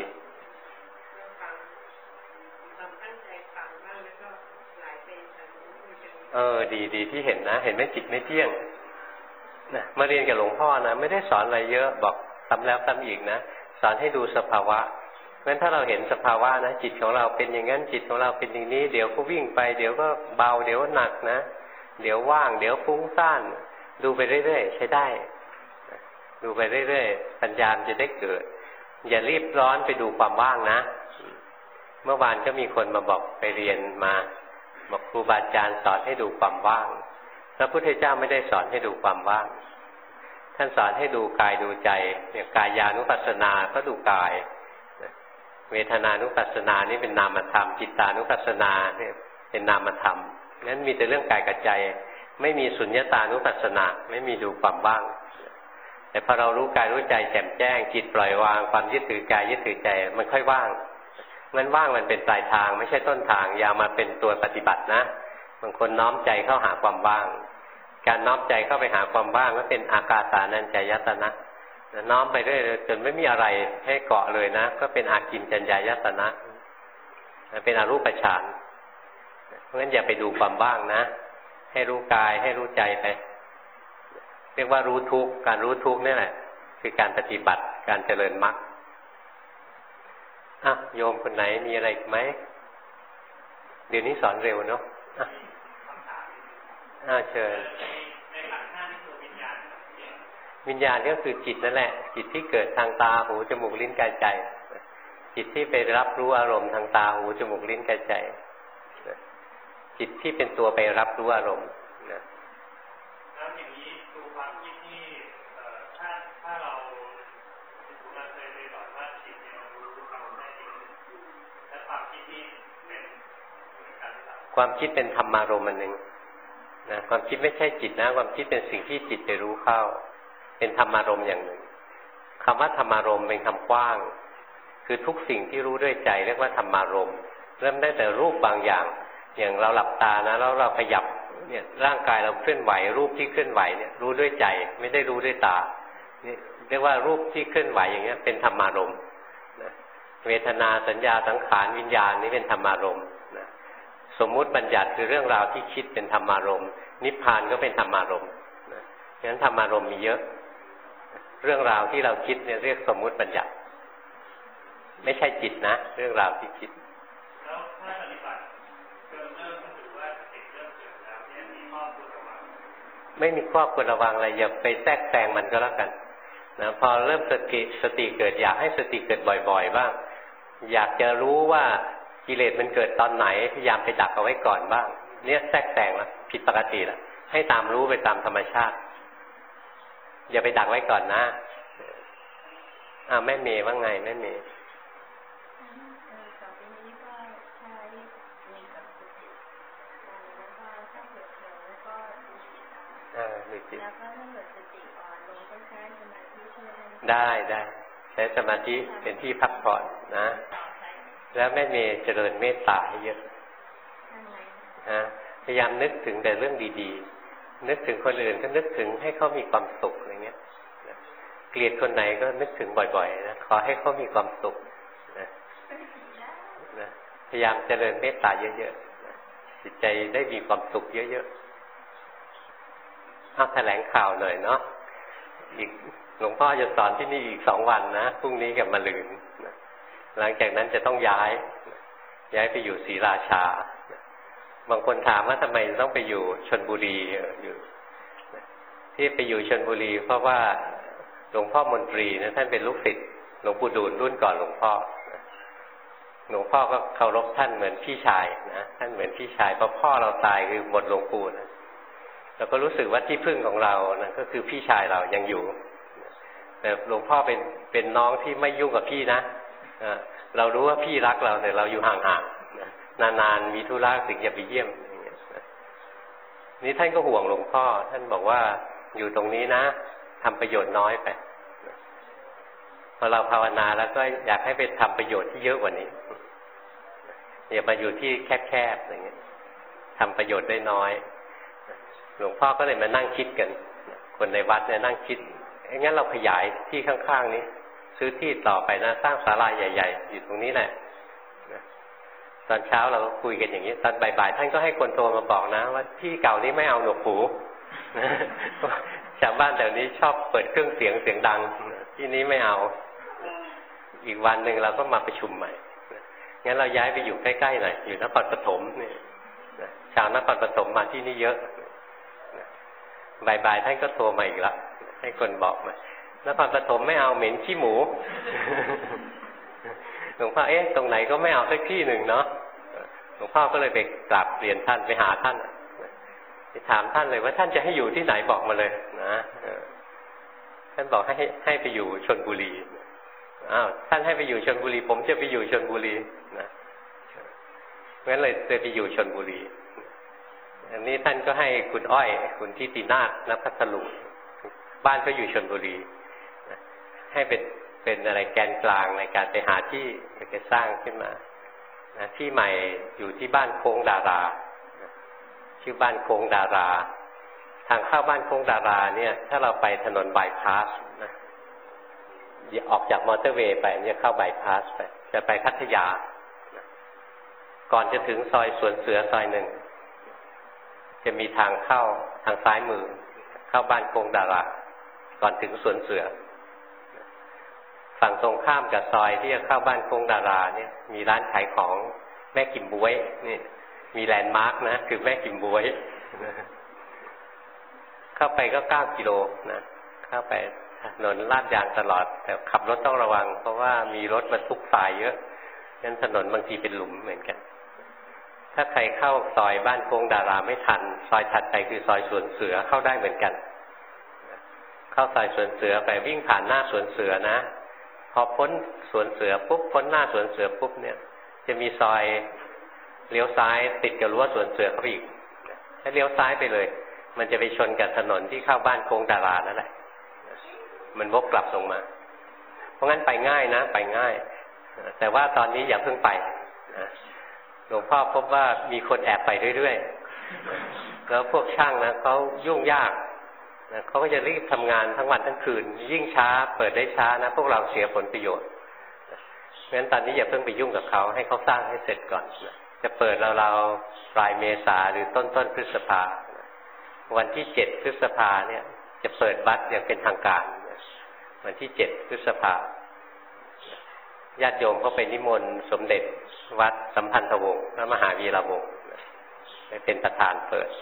ดีที่เห็นนะเห็นไหมจิตไม่เที่ยงนะมาเรียนกับหลวงพ่อนะไม่ได้สอนอะไรเยอะบอกซ้ำแล้วซ้ำอีกนะสอนให้ดูสภาวะเพราะฉะนั้นถ้าเราเห็นสภาวะนะจิตของเราเป็นอย่างนั้นจิตของเราเป็นอย่างนี้เดี๋ยวก็วิ่งไปเดี๋ยวก็เบาเดี๋ยวหนักนะเดี๋ยวว่างเดี๋ยวฟุ้งซ่านดูไปเรื่อยๆใช้ได้ดูไปเรื่อยๆปัญญาจะได้เกิดอย่ารีบร้อนไปดูความว่างนะเมื่อวานก็มีคนมาบอกไปเรียนมาบอกครูบาอาจารย์สอนให้ดูความว่างพระพุทธเจ้าไม่ได้สอนให้ดูความว่างท่านสอนให้ดูกายดูใจเนี่ยกายานุปัสสนาก็ดูกายเวทนานุปัสสนานี่เป็นนามธรรมจิตตานุปัสสนาเนี่ยเป็นนามธรรมงั้นมีแต่เรื่องกายกับใจไม่มีสุญญตานุปัสสนาไม่มีดูความว่างแต่พอเรารู้กายรู้ใจแจ่มแจ้งจิตปล่อยวางความยึดถือกายยึดถือใจมันค่อยว่างงั้นว่างมันเป็นปลายทางไม่ใช่ต้นทางอย่ามาเป็นตัวปฏิบัตินะบางคนน้อมใจเข้าหาความว่างการน้อมใจเข้าไปหาความว่างก็เป็นอากาสานัญจายตนะน้อมไปเรื่อยจนไม่มีอะไรให้เกาะเลยนะก็เป็นอากินจัญญายตนะเป็นอรูปฌานเพราะงั้นอย่าไปดูความว่างนะให้รู้กายให้รู้ใจไปเรียกว่ารู้ทุกข์การรู้ทุกข์นี่แหละคือการปฏิบัติการเจริญมรรคโยมคนไหนมีอะไรไหมเดี๋ยวนี้สอนเร็วเนาะเชิญวิญญาณก็คือจิตนั่นแหละจิตที่เกิดทางตาหูจมูกลิ้นกายใจจิตที่ไปรับรู้อารมณ์ทางตาหูจมูกลิ้นกายใจจิตที่เป็นตัวไปรับรู้อารมณ์นะแล้วอย่างนี้ดูความคิดที่ถ้าเราเคยสอนว่าจิตเนี่ยมันรู้อารมณ์ได้เองและความคิดที่เป็นความคิดเป็นธรรมารมณ์อันหนึ่งนะความคิดไม่ใช่จิตนะความคิดเป็นสิ่งที่จิตไปรู้เข้าเป็นธรรมารมณ์อย่างหนึ่งคำว่าธรรมารมณ์เป็นคำกว้างคือทุกสิ่งที่รู้ด้วยใจเรียกว่าธรรมารมณ์เริ่มได้แต่รูปบางอย่างอย่างเราหลับตานะแล้วเราขยับเนี่ยร่างกายเราเคลื่อนไหวรูปที่เคลื่อนไหวเนี่ยรู้ด้วยใจไม่ได้รู้ด้วยตานี่เรียกว่ารูปที่เคลื่อนไหวอย่างเงี้ยเป็นธรรมารมณ์นะเวทนาสัญญาสังขารวิญญาณนี่เป็นธรรมารมณ์นะสมมุติบัญญัติคือเรื่องราวที่คิดเป็นธรรมารมณ์นิพพานก็เป็นธรรมารมณ์นะงั้นธรรมารมณ์มีเยอะเรื่องราวที่เราคิดเนี่ยเรียกสมมุติบัญญัติไม่ใช่จิตนะเรื่องราวที่คิดแล้วถ้าปฏิบัติเริ่มรู้ว่าจิตเริ่มเกิดแล้วเนี่ยมีข้อควรระวังไม่มีข้อควรระวังอะไรอย่าไปแทรกแซงมันก็แล้วกันนะพอเริ่มสติเกิดอยากให้สติเกิดบ่อยๆบ้างอยากจะรู้ว่ากิเลสมันเกิดตอนไหนพยายามไปดักเอาไว้ก่อนบ้างเนี่ยแทรกแซงแล้วผิดปกติแล้วให้ตามรู้ไปตามธรรมชาติอย่าไปดักไว้ก่อนนะแม่เมย์ว่าไงแม่เมย์ได้ใช้สมาธิเป็นที่พักผ่อนนะแล้วแม่เมย์เจริญเมตตาให้เยอะพยายามนึกถึงแต่เรื่องดีๆนึกถึงคนอื่นก็นึกถึงให้เขามีความสุขอะไรเงี้ยเกลียดคนไหนก็นึกถึงบ่อยๆนะขอให้เขามีความสุขนะพยายามเจริญเมตตาเยอะๆจิตใจได้มีความสุขเยอะๆแถลงข่าวหน่อยเนาะอีกหลวงพ่อจะสอนที่นี่อีก2 วันนะพรุ่งนี้กับมะรืนหลังจากนั้นจะต้องย้ายไปอยู่ศรีราชาบางคนถามว่าทำไมต้องไปอยู่ชลบุรีอยู่ที่ไปอยู่ชลบุรีเพราะว่าหลวงพ่อมนตรีนะท่านเป็นลูกศิษย์หลวงปู่ดูลรุ่นก่อนหลวงพ่อก็เคารพท่านเหมือนพี่ชายนะท่านเหมือนพี่ชายพอพ่อเราตายคือหมดหลวงปู่นะเราก็รู้สึกว่าที่พึ่งของเรานะก็คือพี่ชายเรายังอยู่แต่หลวงพ่อเป็นน้องที่ไม่ยุ่งกับพี่นะเรารู้ว่าพี่รักเราแต่เราอยู่ห่างๆนานๆมีธุระถึงจะไปเยี่ยมนี่ท่านก็ห่วงหลวงพ่อท่านบอกว่าอยู่ตรงนี้นะทำประโยชน์น้อยไปพอเราภาวนาแล้วก็อยากให้ไปทำประโยชน์ที่เยอะกว่านี้อย่ามาอยู่ที่แคบๆอย่างเงี้ยทำประโยชน์ได้น้อยหลวงพ่อก็เลยมานั่งคิดกันคนในวัดเนี่ยนั่งคิดงั้นเราขยายที่ข้างๆนี้ซื้อที่ต่อไปนะสร้างศาลาใหญ่ๆอยู่ตรงนี้แหละตอนเช้าเราก็คุยกันอย่างนี้ตอนบ่ายๆท่านก็ให้คนโทรมาบอกนะว่าที่เก่านี้ไม่เอาหนวกหูชาวบ้านแถวนี้ชอบเปิดเครื่องเสียงดังที่นี้ไม่เอาอีกวันหนึ่งเราก็มาประชุมใหม่งั้นเราย้ายไปอยู่ใกล้ๆหน่อยอยู่นครปฐมเนี่ยชาวนครปฐมมาที่นี่เยอะบ่ายๆท่านก็โทรมาอีกแล้วให้คนบอกมานครปฐมไม่เอาเหม็นขี้หมูหลวงพ่อตรงไหนก็ไม่เอาสักที่หนึ่งเนาะหลวงพ่อก็เลยไปกราบเรียนท่านไปหาท่านไปถามท่านเลยว่าท่านจะให้อยู่ที่ไหนบอกมาเลยนะท่านบอกให้ไปอยู่ชลบุรีท่านให้ไปอยู่ชลบุรีผมจะไปอยู่ชลบุรีนะงั้นเลยไปอยู่ชลบุรีอันนี้ท่านก็ให้คุณอ้อยคุณทิตินาถณ พัทลุงบ้านก็อยู่ชลบุรีให้เป็นอะไรแกนกลางในการไปหาที่จะสร้างขึ้นมาที่ใหม่อยู่ที่บ้านโค้งดาราชื่อบ้านโค้งดาราทางเข้าบ้านโค้งดาราเนี่ยถ้าเราไปถนนบายพาสนะออกจากมอเตอร์เวย์ไปจะเข้าบายพาสไปจะไปพัทยาก่อนจะถึงซอยสวนเสือซอยหนึ่งจะมีทางเข้าทางซ้ายมือเข้าบ้านโค้งดาราก่อนถึงสวนเสือฝั่งตรงข้ามกับซอยที่จะเข้าบ้านโค้งดาราเนี่ยมีร้านขายของแม่กิมบ๊วยนี่มีแลนด์มาร์กนะคือแม่กิมบ๊วยเข้าไปก็9 กิโลนะเข้าไปถนนลาดยางตลอดแต่ขับรถต้องระวังเพราะว่ามีรถบรรทุกทรายเยอะงั้นถนนบางทีเป็นหลุมเหมือนกันถ้าใครเข้าซอยบ้านโค้งดาราไม่ทันซอยถัดไปคือซอยสวนเสือเข้าได้เหมือนกันเข้าซอยสวนเสือไปวิ่งผ่านหน้าสวนเสือนะพอพ้นสวนเสือปุ๊บพ้นหน้าสวนเสือปุ๊บเนี่ยจะมีซอยเลี้ยวซ้ายติดกับรั้วสวนเสือเข้าไปอีกถ้าเลี้ยวซ้ายไปเลยมันจะไปชนกับถนนที่เข้าบ้านโค้งดารานั่นแหละมันวกกลับลงมาเพราะงั้นไปง่ายนะไปง่ายแต่ว่าตอนนี้อย่าเพิ่งไปนะหลวงพ่อพบว่ามีคนแอบไปเรื่อยๆแล้วพวกช่างนะเขายุ่งยากนะเขาก็จะรีบทำงานทั้งวันทั้งคืนยิ่งช้าเปิดได้ช้านะพวกเราเสียผลประโยชน์งั้นตอนนี้อย่าเพิ่งไปยุ่งกับเขาให้เขาสร้างให้เสร็จก่อนนะจะเปิดเราปลายเมษาหรือต้นพฤษภาวันที่7 พฤษภาเนี่ยจะเปิดวัดอย่างเป็นทางการวันที่7 พฤษภาญาติโยมก็ไปนิมนต์สมเด็จวัดสัมพันธวงศ์พระมหาวีระวงศ์ไปเป็นประธานเปิด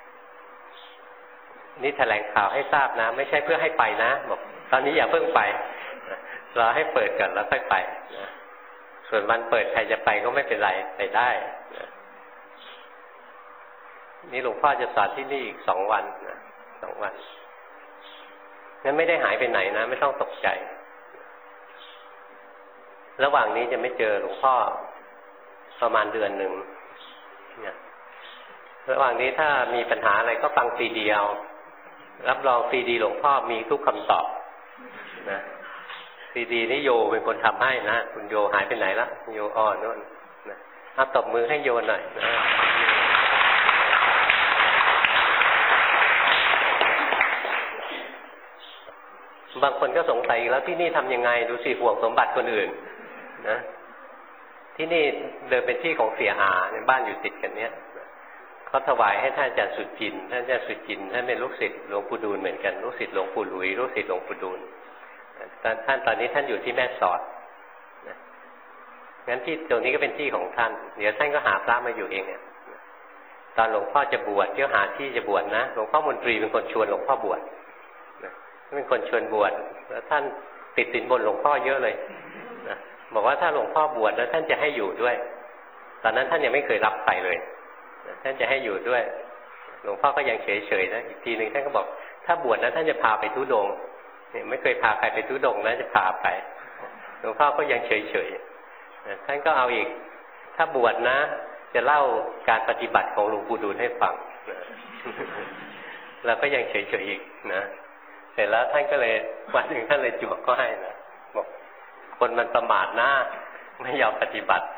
นี่แถลงข่าวให้ทราบนะไม่ใช่เพื่อให้ไปนะบอกตอนนี้อย่าเพิ่งไปรอให้เปิดก่อนแล้วค่อยไปนะส่วนวันเปิดใครจะไปก็ไม่เป็นไรไปได้นะนี่หลวงพ่อจะสอนที่นี่อีก2 วันนะ2 วันงั้นไม่ได้หายไปไหนนะไม่ต้องตกใจระหว่างนี้จะไม่เจอหลวงพ่อประมาณเดือนหนึ่งเนี่ยระหว่างนี้ถ้ามีปัญหาอะไรก็ฟังซีดีเอารับรองซีดีหลวงพ่อมีทุกคำตอบนะซีดีนี่โยเป็นคนทำให้นะคุณโยหายไปไหนละโยนู่นนะเอาตบมือให้โยหน่อยนะบางคนก็สงสัยแล้วที่นี่ทำยังไงดูสิห่วงสมบัติคนอื่นนะที่นี่เดิมเป็นที่ของเสียอาในบ้านอยู่ติดกันเนี้ยเขาถวายให้ท่านอาจารย์สุจินต์ท่านอาจารย์สุจินต์ท่านเป็นลูกศิษย์หลวงปู่ดูลเหมือนกันลูกศิษย์หลวงปู่หลุยลูกศิษย์หลวงปู่ดูลท่านตอนนี้ท่านอยู่ที่แม่สอดนะงั้นที่ตรงนี้ก็เป็นที่ของท่านเดี๋ยวท่านก็หาพระมาอยู่เองเนี่ยตอนหลวงพ่อจะบวชเที่ยวหาที่จะบวชนะหลวงพ่อมนตรีเป็นคนชวนหลวงพ่อบวชเป็นคนชวนบวชแล้วท่านติดสินบนหลวงพ่อเยอะเลยนะบอกว่าถ้าหลวงพ่อบวชแล้วท่านจะให้อยู่ด้วยตอนนั้นท่านยังไม่เคยรับใครเลยท่านจะให้อยู่ด้วยหลวงพ่อก็ยังเฉยๆนะอีกทีหนึ่งท่านก็บอกถ้าบวชนะท่านจะพาไปทุดงค์ไม่เคยพาใครไปทุดงค์นะจะพาไปหลวงพ่อก็ยังเฉยๆท่านก็เอาอีกถ้าบวชนะจะเล่าการปฏิบัติของหลวงปู่ดูลให้ฟังแล้วก็ยังเฉยๆอีกนะเสร็จแล้วท่านก็เลยวันหนึ่งท่านเลยจวกก็ให้นะบอกคนมันประมาทนะไม่ยอมปฏิบัติ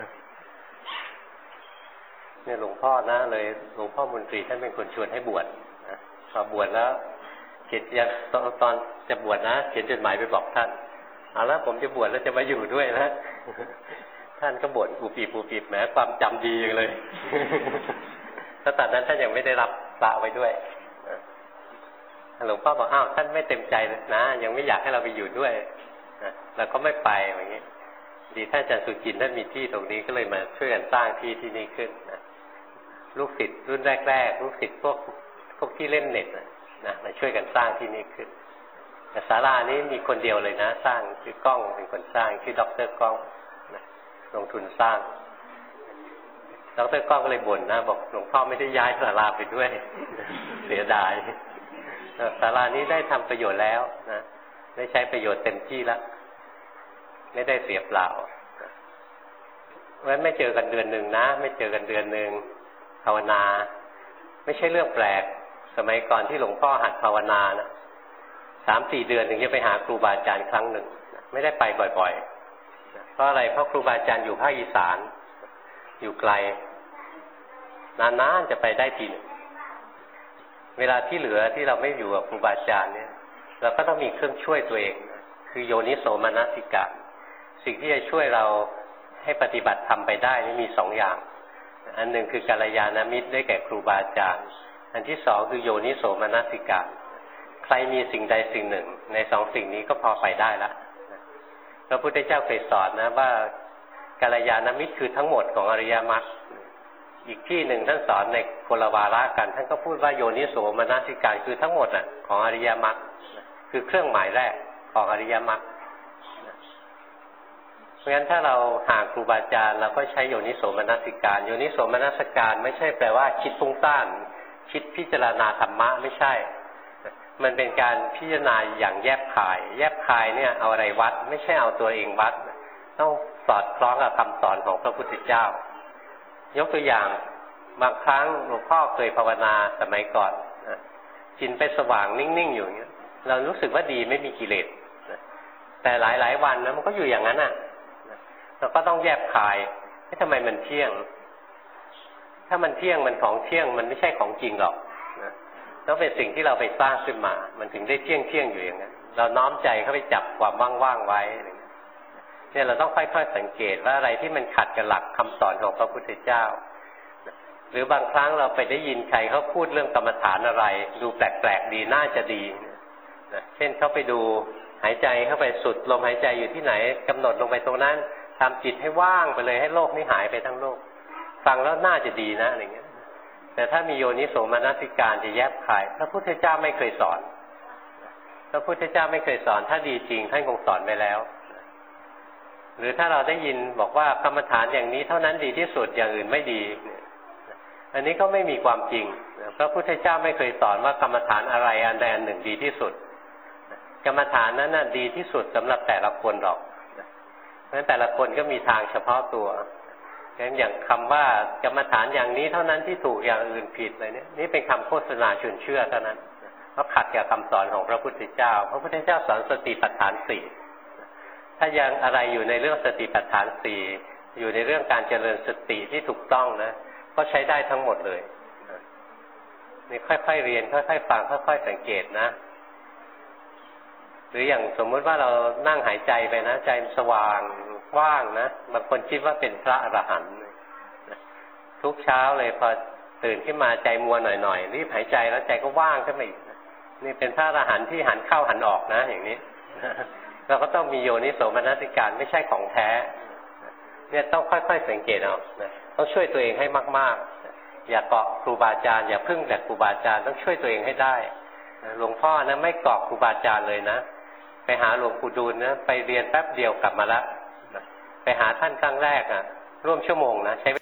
เนี่ยหลวงพ่อนะเลยหลวงพ่อมนตรีท่านเป็นคนชวนให้บวชนะพอบวชแล้วเขียนตอนจะบวชนะเขียนจดหมายไปบอกท่านเอาละผมจะบวชแล้วจะมาอยู่ด้วยนะท่านก็บ่นปูปีบแหมความจำดีเลยแล้วตอนนั้นท่านยังไม่ได้รับพระไว้ด้วยหลวงพ่อบอกอ้าวท่านไม่เต็มใจนะยังไม่อยากให้เราไปอยู่ด้วยนะเราก็ไม่ไปอย่างนี้ดีท่านอาจารย์สุจินต์ท่านมีที่ตรงนี้ก็เลยมาช่วยกันสร้างที่นี่ขึ้นนะลูกศิษย์รุ่นแรกๆลูกศิษย์พวกที่เล่นเน็ตนะมาช่วยกันสร้างที่นี่ขึ้นแต่ศาลานี้มีคนเดียวเลยนะสร้างชื่อกล้องเป็นคนสร้างชื่อดร.กล้องนะลงทุนสร้างดร.กล้องก็เลยบ่นนะบอกหลวงพ่อไม่ได้ย้ายศาลาไปด้วยเสียดายศาลานี้ได้ทำประโยชน์แล้วนะได้ใช้ประโยชน์เต็มที่แล้วไม่ได้เสียเปล่าเพราะฉะนั้นไม่เจอกันเดือนหนึ่งนะไม่เจอกันเดือนหนึ่งภาวนาไม่ใช่เรื่องแปลกสมัยก่อนที่หลวงพ่อหัดภาวนานะ3-4 เดือนถึงจะไปหาครูบาอาจารย์ครั้งหนึ่งไม่ได้ไปบ่อยๆเพราะอะไรเพราะครูบาอาจารย์อยู่ภาคอีสานอยู่ไกลนานๆจะไปได้ทีนึงเวลาที่เหลือที่เราไม่อยู่กับครูบาอาจารย์เนี่ยเราก็ต้องมีเครื่องช่วยตัวเองคือโยนิโสมนสิการสิ่งที่จะช่วยเราให้ปฏิบัติทำไปได้นี่มี2 อย่างอันหนึ่งคือกัลยาณมิตรได้แก่ครูบาอาจารย์อันที่2คือโยนิโสมนสิการใครมีสิ่งใดสิ่งหนึ่งใน2 สิ่งนี้ก็พอไปได้ละพระพุทธเจ้าเคยสอนนะว่ากัลยาณมิตรคือทั้งหมดของอริยมรรคอีกที่หนึ่งท่านสอนในคนละวาระกันท่านก็พูดว่าโยนิโสมนสิการคือทั้งหมดของอริยมรรคคือเครื่องหมายแรกของอริยมรรคเพราะฉะนั้นถ้าเราห่างครูบาอาจารย์เราก็ใช้โยนิโสมนสิการโยนิโสมนสิการไม่ใช่แปลว่าคิดฟุ้งซ่านคิดพิจารณาธรรมะไม่ใช่มันเป็นการพิจารณาอย่างแยบคายเนี่ยเอาอะไรวัดไม่ใช่เอาตัวเองวัดต้องสอดคล้องกับคำสอนของพระพุทธเจ้ายกตัวอย่างบางครั้งหลวงพ่อเคยภาวนาสมัยก่อนจิตไปสว่างนิ่งๆอยู่อย่างเงี้ยเรารู้สึกว่าดีไม่มีกิเลสแต่หลายวันนะมันก็อยู่อย่างนั้นเราก็ต้องแยบคายทำไมมันเที่ยงถ้ามันเที่ยงมันของเที่ยงมันไม่ใช่ของจริงหรอกนะต้องเป็นสิ่งที่เราไปสร้างขึ้นมามันถึงได้เที่ยงอยู่อย่างนั้นเราน้อมใจเข้าไปจับความว่างๆไว้เนี่ยเราต้องค่อยๆสังเกตว่าอะไรที่มันขัดกับหลักคำสอนของพระพุทธเจ้าหรือบางครั้งเราไปได้ยินใครเขาพูดเรื่องกรรมฐานอะไรดูแปลกๆดีน่าจะดีนะเช่นเขาไปดูหายใจเข้าไปสุดลมหายใจอยู่ที่ไหนกำหนดลงไปตรงนั้นทำจิตให้ว่างไปเลยให้โลกนี้หายไปทั้งโลกฟังแล้วน่าจะดีนะอะไรเงี้ยแต่ถ้ามีโยนิโสมนสิการจะแยบคายพระพุทธเจ้าไม่เคยสอนพระพุทธเจ้าไม่เคยสอนถ้าดีจริงท่านคงสอนไปแล้วหรือถ้าเราได้ยินบอกว่ากรรมฐานอย่างนี้เท่านั้นดีที่สุดอย่างอื่นไม่ดีอันนี้ก็ไม่มีความจริงพระพุทธเจ้าไม่เคยสอนว่ากรรมฐานอะไรอันใดอันหนึ่งดีที่สุดกรรมฐานนั้นน่ะดีที่สุดสำหรับแต่ละคนหรอกเพราะฉะนั้นแต่ละคนก็มีทางเฉพาะตัวงั้นอย่างคำว่ากรรมฐานอย่างนี้เท่านั้นที่ถูกอย่างอื่นผิดอะไรเนี่ยนี่เป็นคำโฆษณาชวนเชื่อเท่านั้นเพราะขัดกับคำสอนของพระพุทธเจ้าพระพุทธเจ้าสอนสติปัฏฐานสี่ถ้ายังอะไรอยู่ในเรื่องสติปัฏฐานสี่อยู่ในเรื่องการเจริญสติที่ถูกต้องนะก็ใช้ได้ทั้งหมดเลยนี่ค่อยๆเรียนค่อยๆฟังค่อยๆสังเกตนะหรืออย่างสมมุติว่าเรานั่งหายใจไปนะใจสว่างว่างนะบางคนคิดว่าเป็นพระอรหันต์ทุกเช้าเลยพอตื่นขึ้นมาใจมัวหน่อยๆรีบหายใจแล้วใจก็ว่างขึ้นมาอีกนี่เป็นพระอรหันต์ที่หันเข้าหันออกนะอย่างนี้เราก็ต้องมีโยนิโสมนสิการไม่ใช่ของแท้เนี่ยต้องค่อยๆสังเกตเอานะต้องช่วยตัวเองให้มากๆอย่าเกาะครูบาอาจารย์อย่าพึ่งแต่ครูบาอาจารย์ต้องช่วยตัวเองให้ได้หลวงพ่อนะไม่เกาะครูบาอาจารย์เลยนะไปหาหลวงปู่ดูลนะไปเรียนแป๊บเดียวกลับมาละไปหาท่านครั้งแรกร่วมชั่วโมงนะใช้